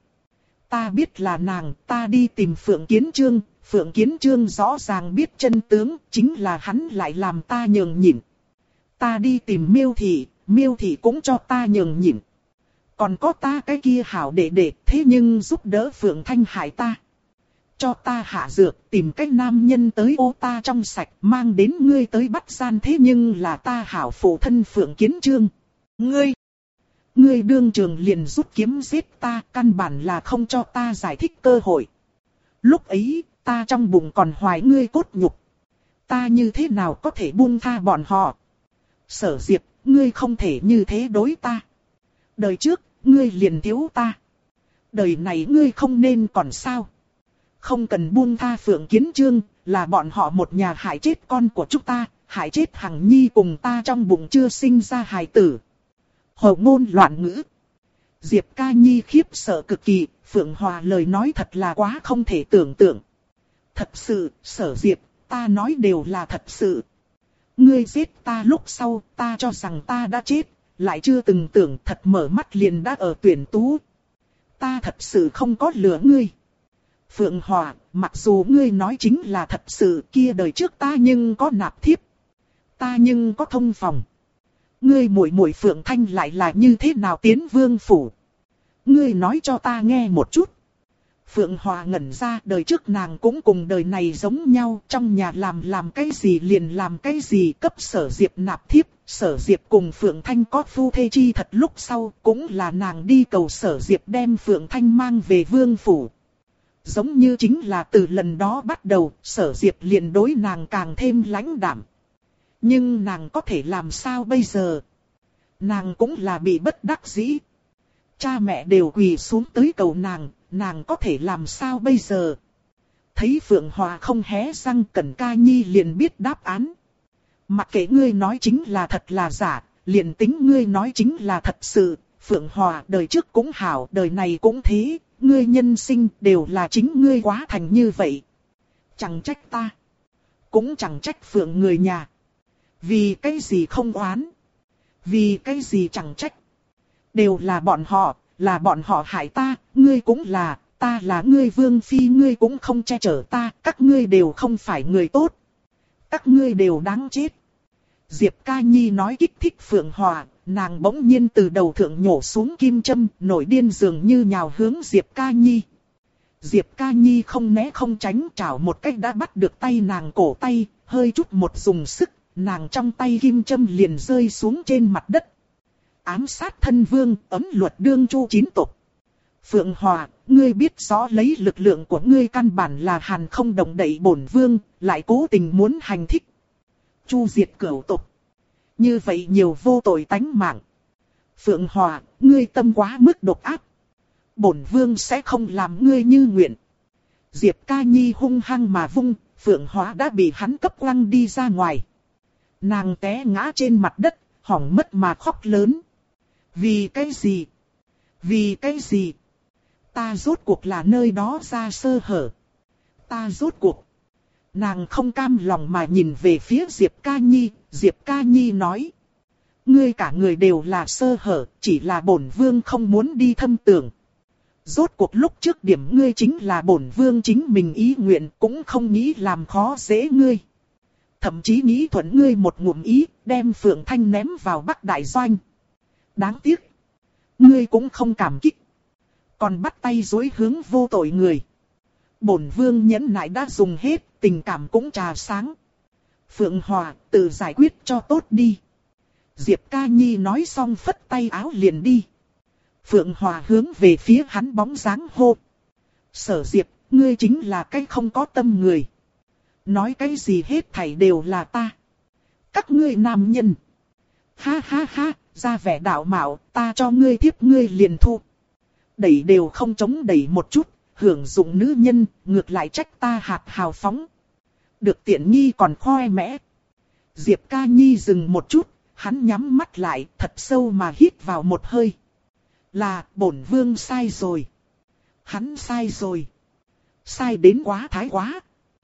Ta biết là nàng, ta đi tìm Phượng Kiến Chương. Phượng Kiến Chương rõ ràng biết chân tướng, chính là hắn lại làm ta nhường nhịn. Ta đi tìm Miêu Thị cũng cho ta nhường nhịn. Còn có ta cái kia hảo đệ, thế nhưng giúp đỡ Phượng Thanh hại ta. Cho ta hạ dược, tìm cái nam nhân tới ô ta trong sạch, mang đến ngươi tới bắt gian, thế nhưng là ta hảo phụ thân Phượng Kiến Chương. Ngươi đương trường liền rút kiếm giết ta, căn bản là không cho ta giải thích cơ hội. Lúc ấy, ta trong bụng còn hoài ngươi cốt nhục. Ta như thế nào có thể buông tha bọn họ? Sở Diệp, ngươi không thể như thế đối ta. Đời trước, ngươi liền thiếu ta. Đời này ngươi không nên còn sao? Không cần buông tha Phượng Kiến Chương, là bọn họ một nhà hại chết con của chúng ta, hại chết Hằng Nhi cùng ta trong bụng chưa sinh ra hài tử. Hồ ngôn loạn ngữ. Diệp Ca Nhi khiếp sợ cực kỳ, Phượng Hòa lời nói thật là quá không thể tưởng tượng. Thật sự, Sở Diệp, ta nói đều là thật sự. Ngươi giết ta lúc sau, ta cho rằng ta đã chết, lại chưa từng tưởng thật mở mắt liền đã ở tuyển tú. Ta thật sự không có lừa ngươi. Phượng Hòa, mặc dù ngươi nói chính là thật sự, kia đời trước ta nhưng có nạp thiếp. Ta nhưng có thông phòng. Ngươi muội muội Phượng Thanh lại là như thế nào tiến vương phủ? Ngươi nói cho ta nghe một chút. Phượng Hòa ngẩn ra, đời trước nàng cũng cùng đời này giống nhau, trong nhà làm cái gì liền làm cái gì, cấp Sở Diệp nạp thiếp. Sở Diệp cùng Phượng Thanh có phu thê chi thật, lúc sau cũng là nàng đi cầu Sở Diệp đem Phượng Thanh mang về vương phủ. Giống như chính là từ lần đó bắt đầu, Sở Diệp liền đối nàng càng thêm lãnh đạm. Nhưng nàng có thể làm sao bây giờ? Nàng cũng là bị bất đắc dĩ. Cha mẹ đều quỳ xuống tới cầu nàng có thể làm sao bây giờ? Thấy Phượng Hòa không hé răng, Cẩn Ca Nhi liền biết đáp án. Mặc kệ ngươi nói chính là thật là giả, liền tính ngươi nói chính là thật sự, Phượng Hòa đời trước cũng hảo, đời này cũng thế, ngươi nhân sinh đều là chính ngươi quá thành như vậy. Chẳng trách ta, cũng chẳng trách Phượng người nhà. Vì cái gì không oán? Vì cái gì chẳng trách? Đều là bọn họ hại ta, ngươi cũng là, ta là ngươi vương phi, ngươi cũng không che chở ta, các ngươi đều không phải người tốt. Các ngươi đều đáng chết. Diệp Ca Nhi nói kích thích Phượng Hòa, nàng bỗng nhiên từ đầu thượng nhổ xuống kim châm, nổi điên dường như nhào hướng Diệp Ca Nhi. Diệp Ca Nhi không né không tránh, chảo một cách đã bắt được tay nàng cổ tay, hơi chút một dùng sức, nàng trong tay kim châm liền rơi xuống trên mặt đất. Ám sát thân vương, ấm luật đương chu 9 tục. Phượng Hòa, ngươi biết rõ lấy lực lượng của ngươi căn bản là hàn không động đậy bổn vương, lại cố tình muốn hành thích. Chu diệt cửu tục. Như vậy nhiều vô tội tánh mạng. Phượng Hòa, ngươi tâm quá mức độc ác. Bổn vương sẽ không làm ngươi như nguyện. Diệp Ca Nhi hung hăng mà vung, Phượng Hòa đã bị hắn cấp quăng đi ra ngoài. Nàng té ngã trên mặt đất, hỏng mất mà khóc lớn. Vì cái gì? Vì cái gì? Ta rốt cuộc là nơi đó ra sơ hở. Ta rốt cuộc. Nàng không cam lòng mà nhìn về phía Diệp Ca Nhi, Diệp Ca Nhi nói. Ngươi cả người đều là sơ hở, chỉ là bổn vương không muốn đi thâm tưởng. Rốt cuộc lúc trước điểm ngươi chính là bổn vương chính mình ý nguyện, cũng không nghĩ làm khó dễ ngươi. Thậm chí nghĩ thuận ngươi một ngụm ý, đem Phượng Thanh ném vào Bắc Đại Doanh. Đáng tiếc. Ngươi cũng không cảm kích. Còn bắt tay dối hướng vô tội người. Bổn vương nhẫn nại đã dùng hết, tình cảm cũng trà sáng. Phượng Hòa, tự giải quyết cho tốt đi. Diệp Ca Nhi nói xong phất tay áo liền đi. Phượng Hòa hướng về phía hắn bóng dáng hô. Sở Diệp, ngươi chính là cái không có tâm người. Nói cái gì hết thảy đều là ta. Các ngươi nam nhân. Ha ha ha, ra vẻ đạo mạo, ta cho ngươi thiếp ngươi liền thu. Đẩy đều không chống đẩy một chút, hưởng dụng nữ nhân, ngược lại trách ta hạt hào phóng. Được tiện nghi còn khoe mẽ. Diệp Ca Nhi dừng một chút, hắn nhắm mắt lại, thật sâu mà hít vào một hơi. Là, bổn vương sai rồi. Hắn sai rồi. Sai đến quá thái quá.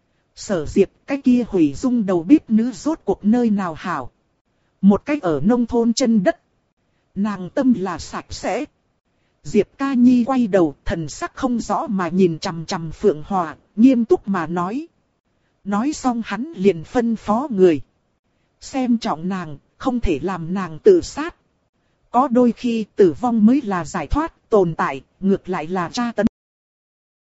Sở Diệp, cái kia hủy dung đầu bếp nữ rốt cuộc nơi nào hảo. Một cách ở nông thôn chân đất. Nàng tâm là sạch sẽ. Diệp Ca Nhi quay đầu, thần sắc không rõ mà nhìn chằm chằm Phượng Hòa, nghiêm túc mà nói. Nói xong hắn liền phân phó người. Xem trọng nàng, không thể làm nàng tự sát. Có đôi khi tử vong mới là giải thoát, tồn tại, ngược lại là tra tấn.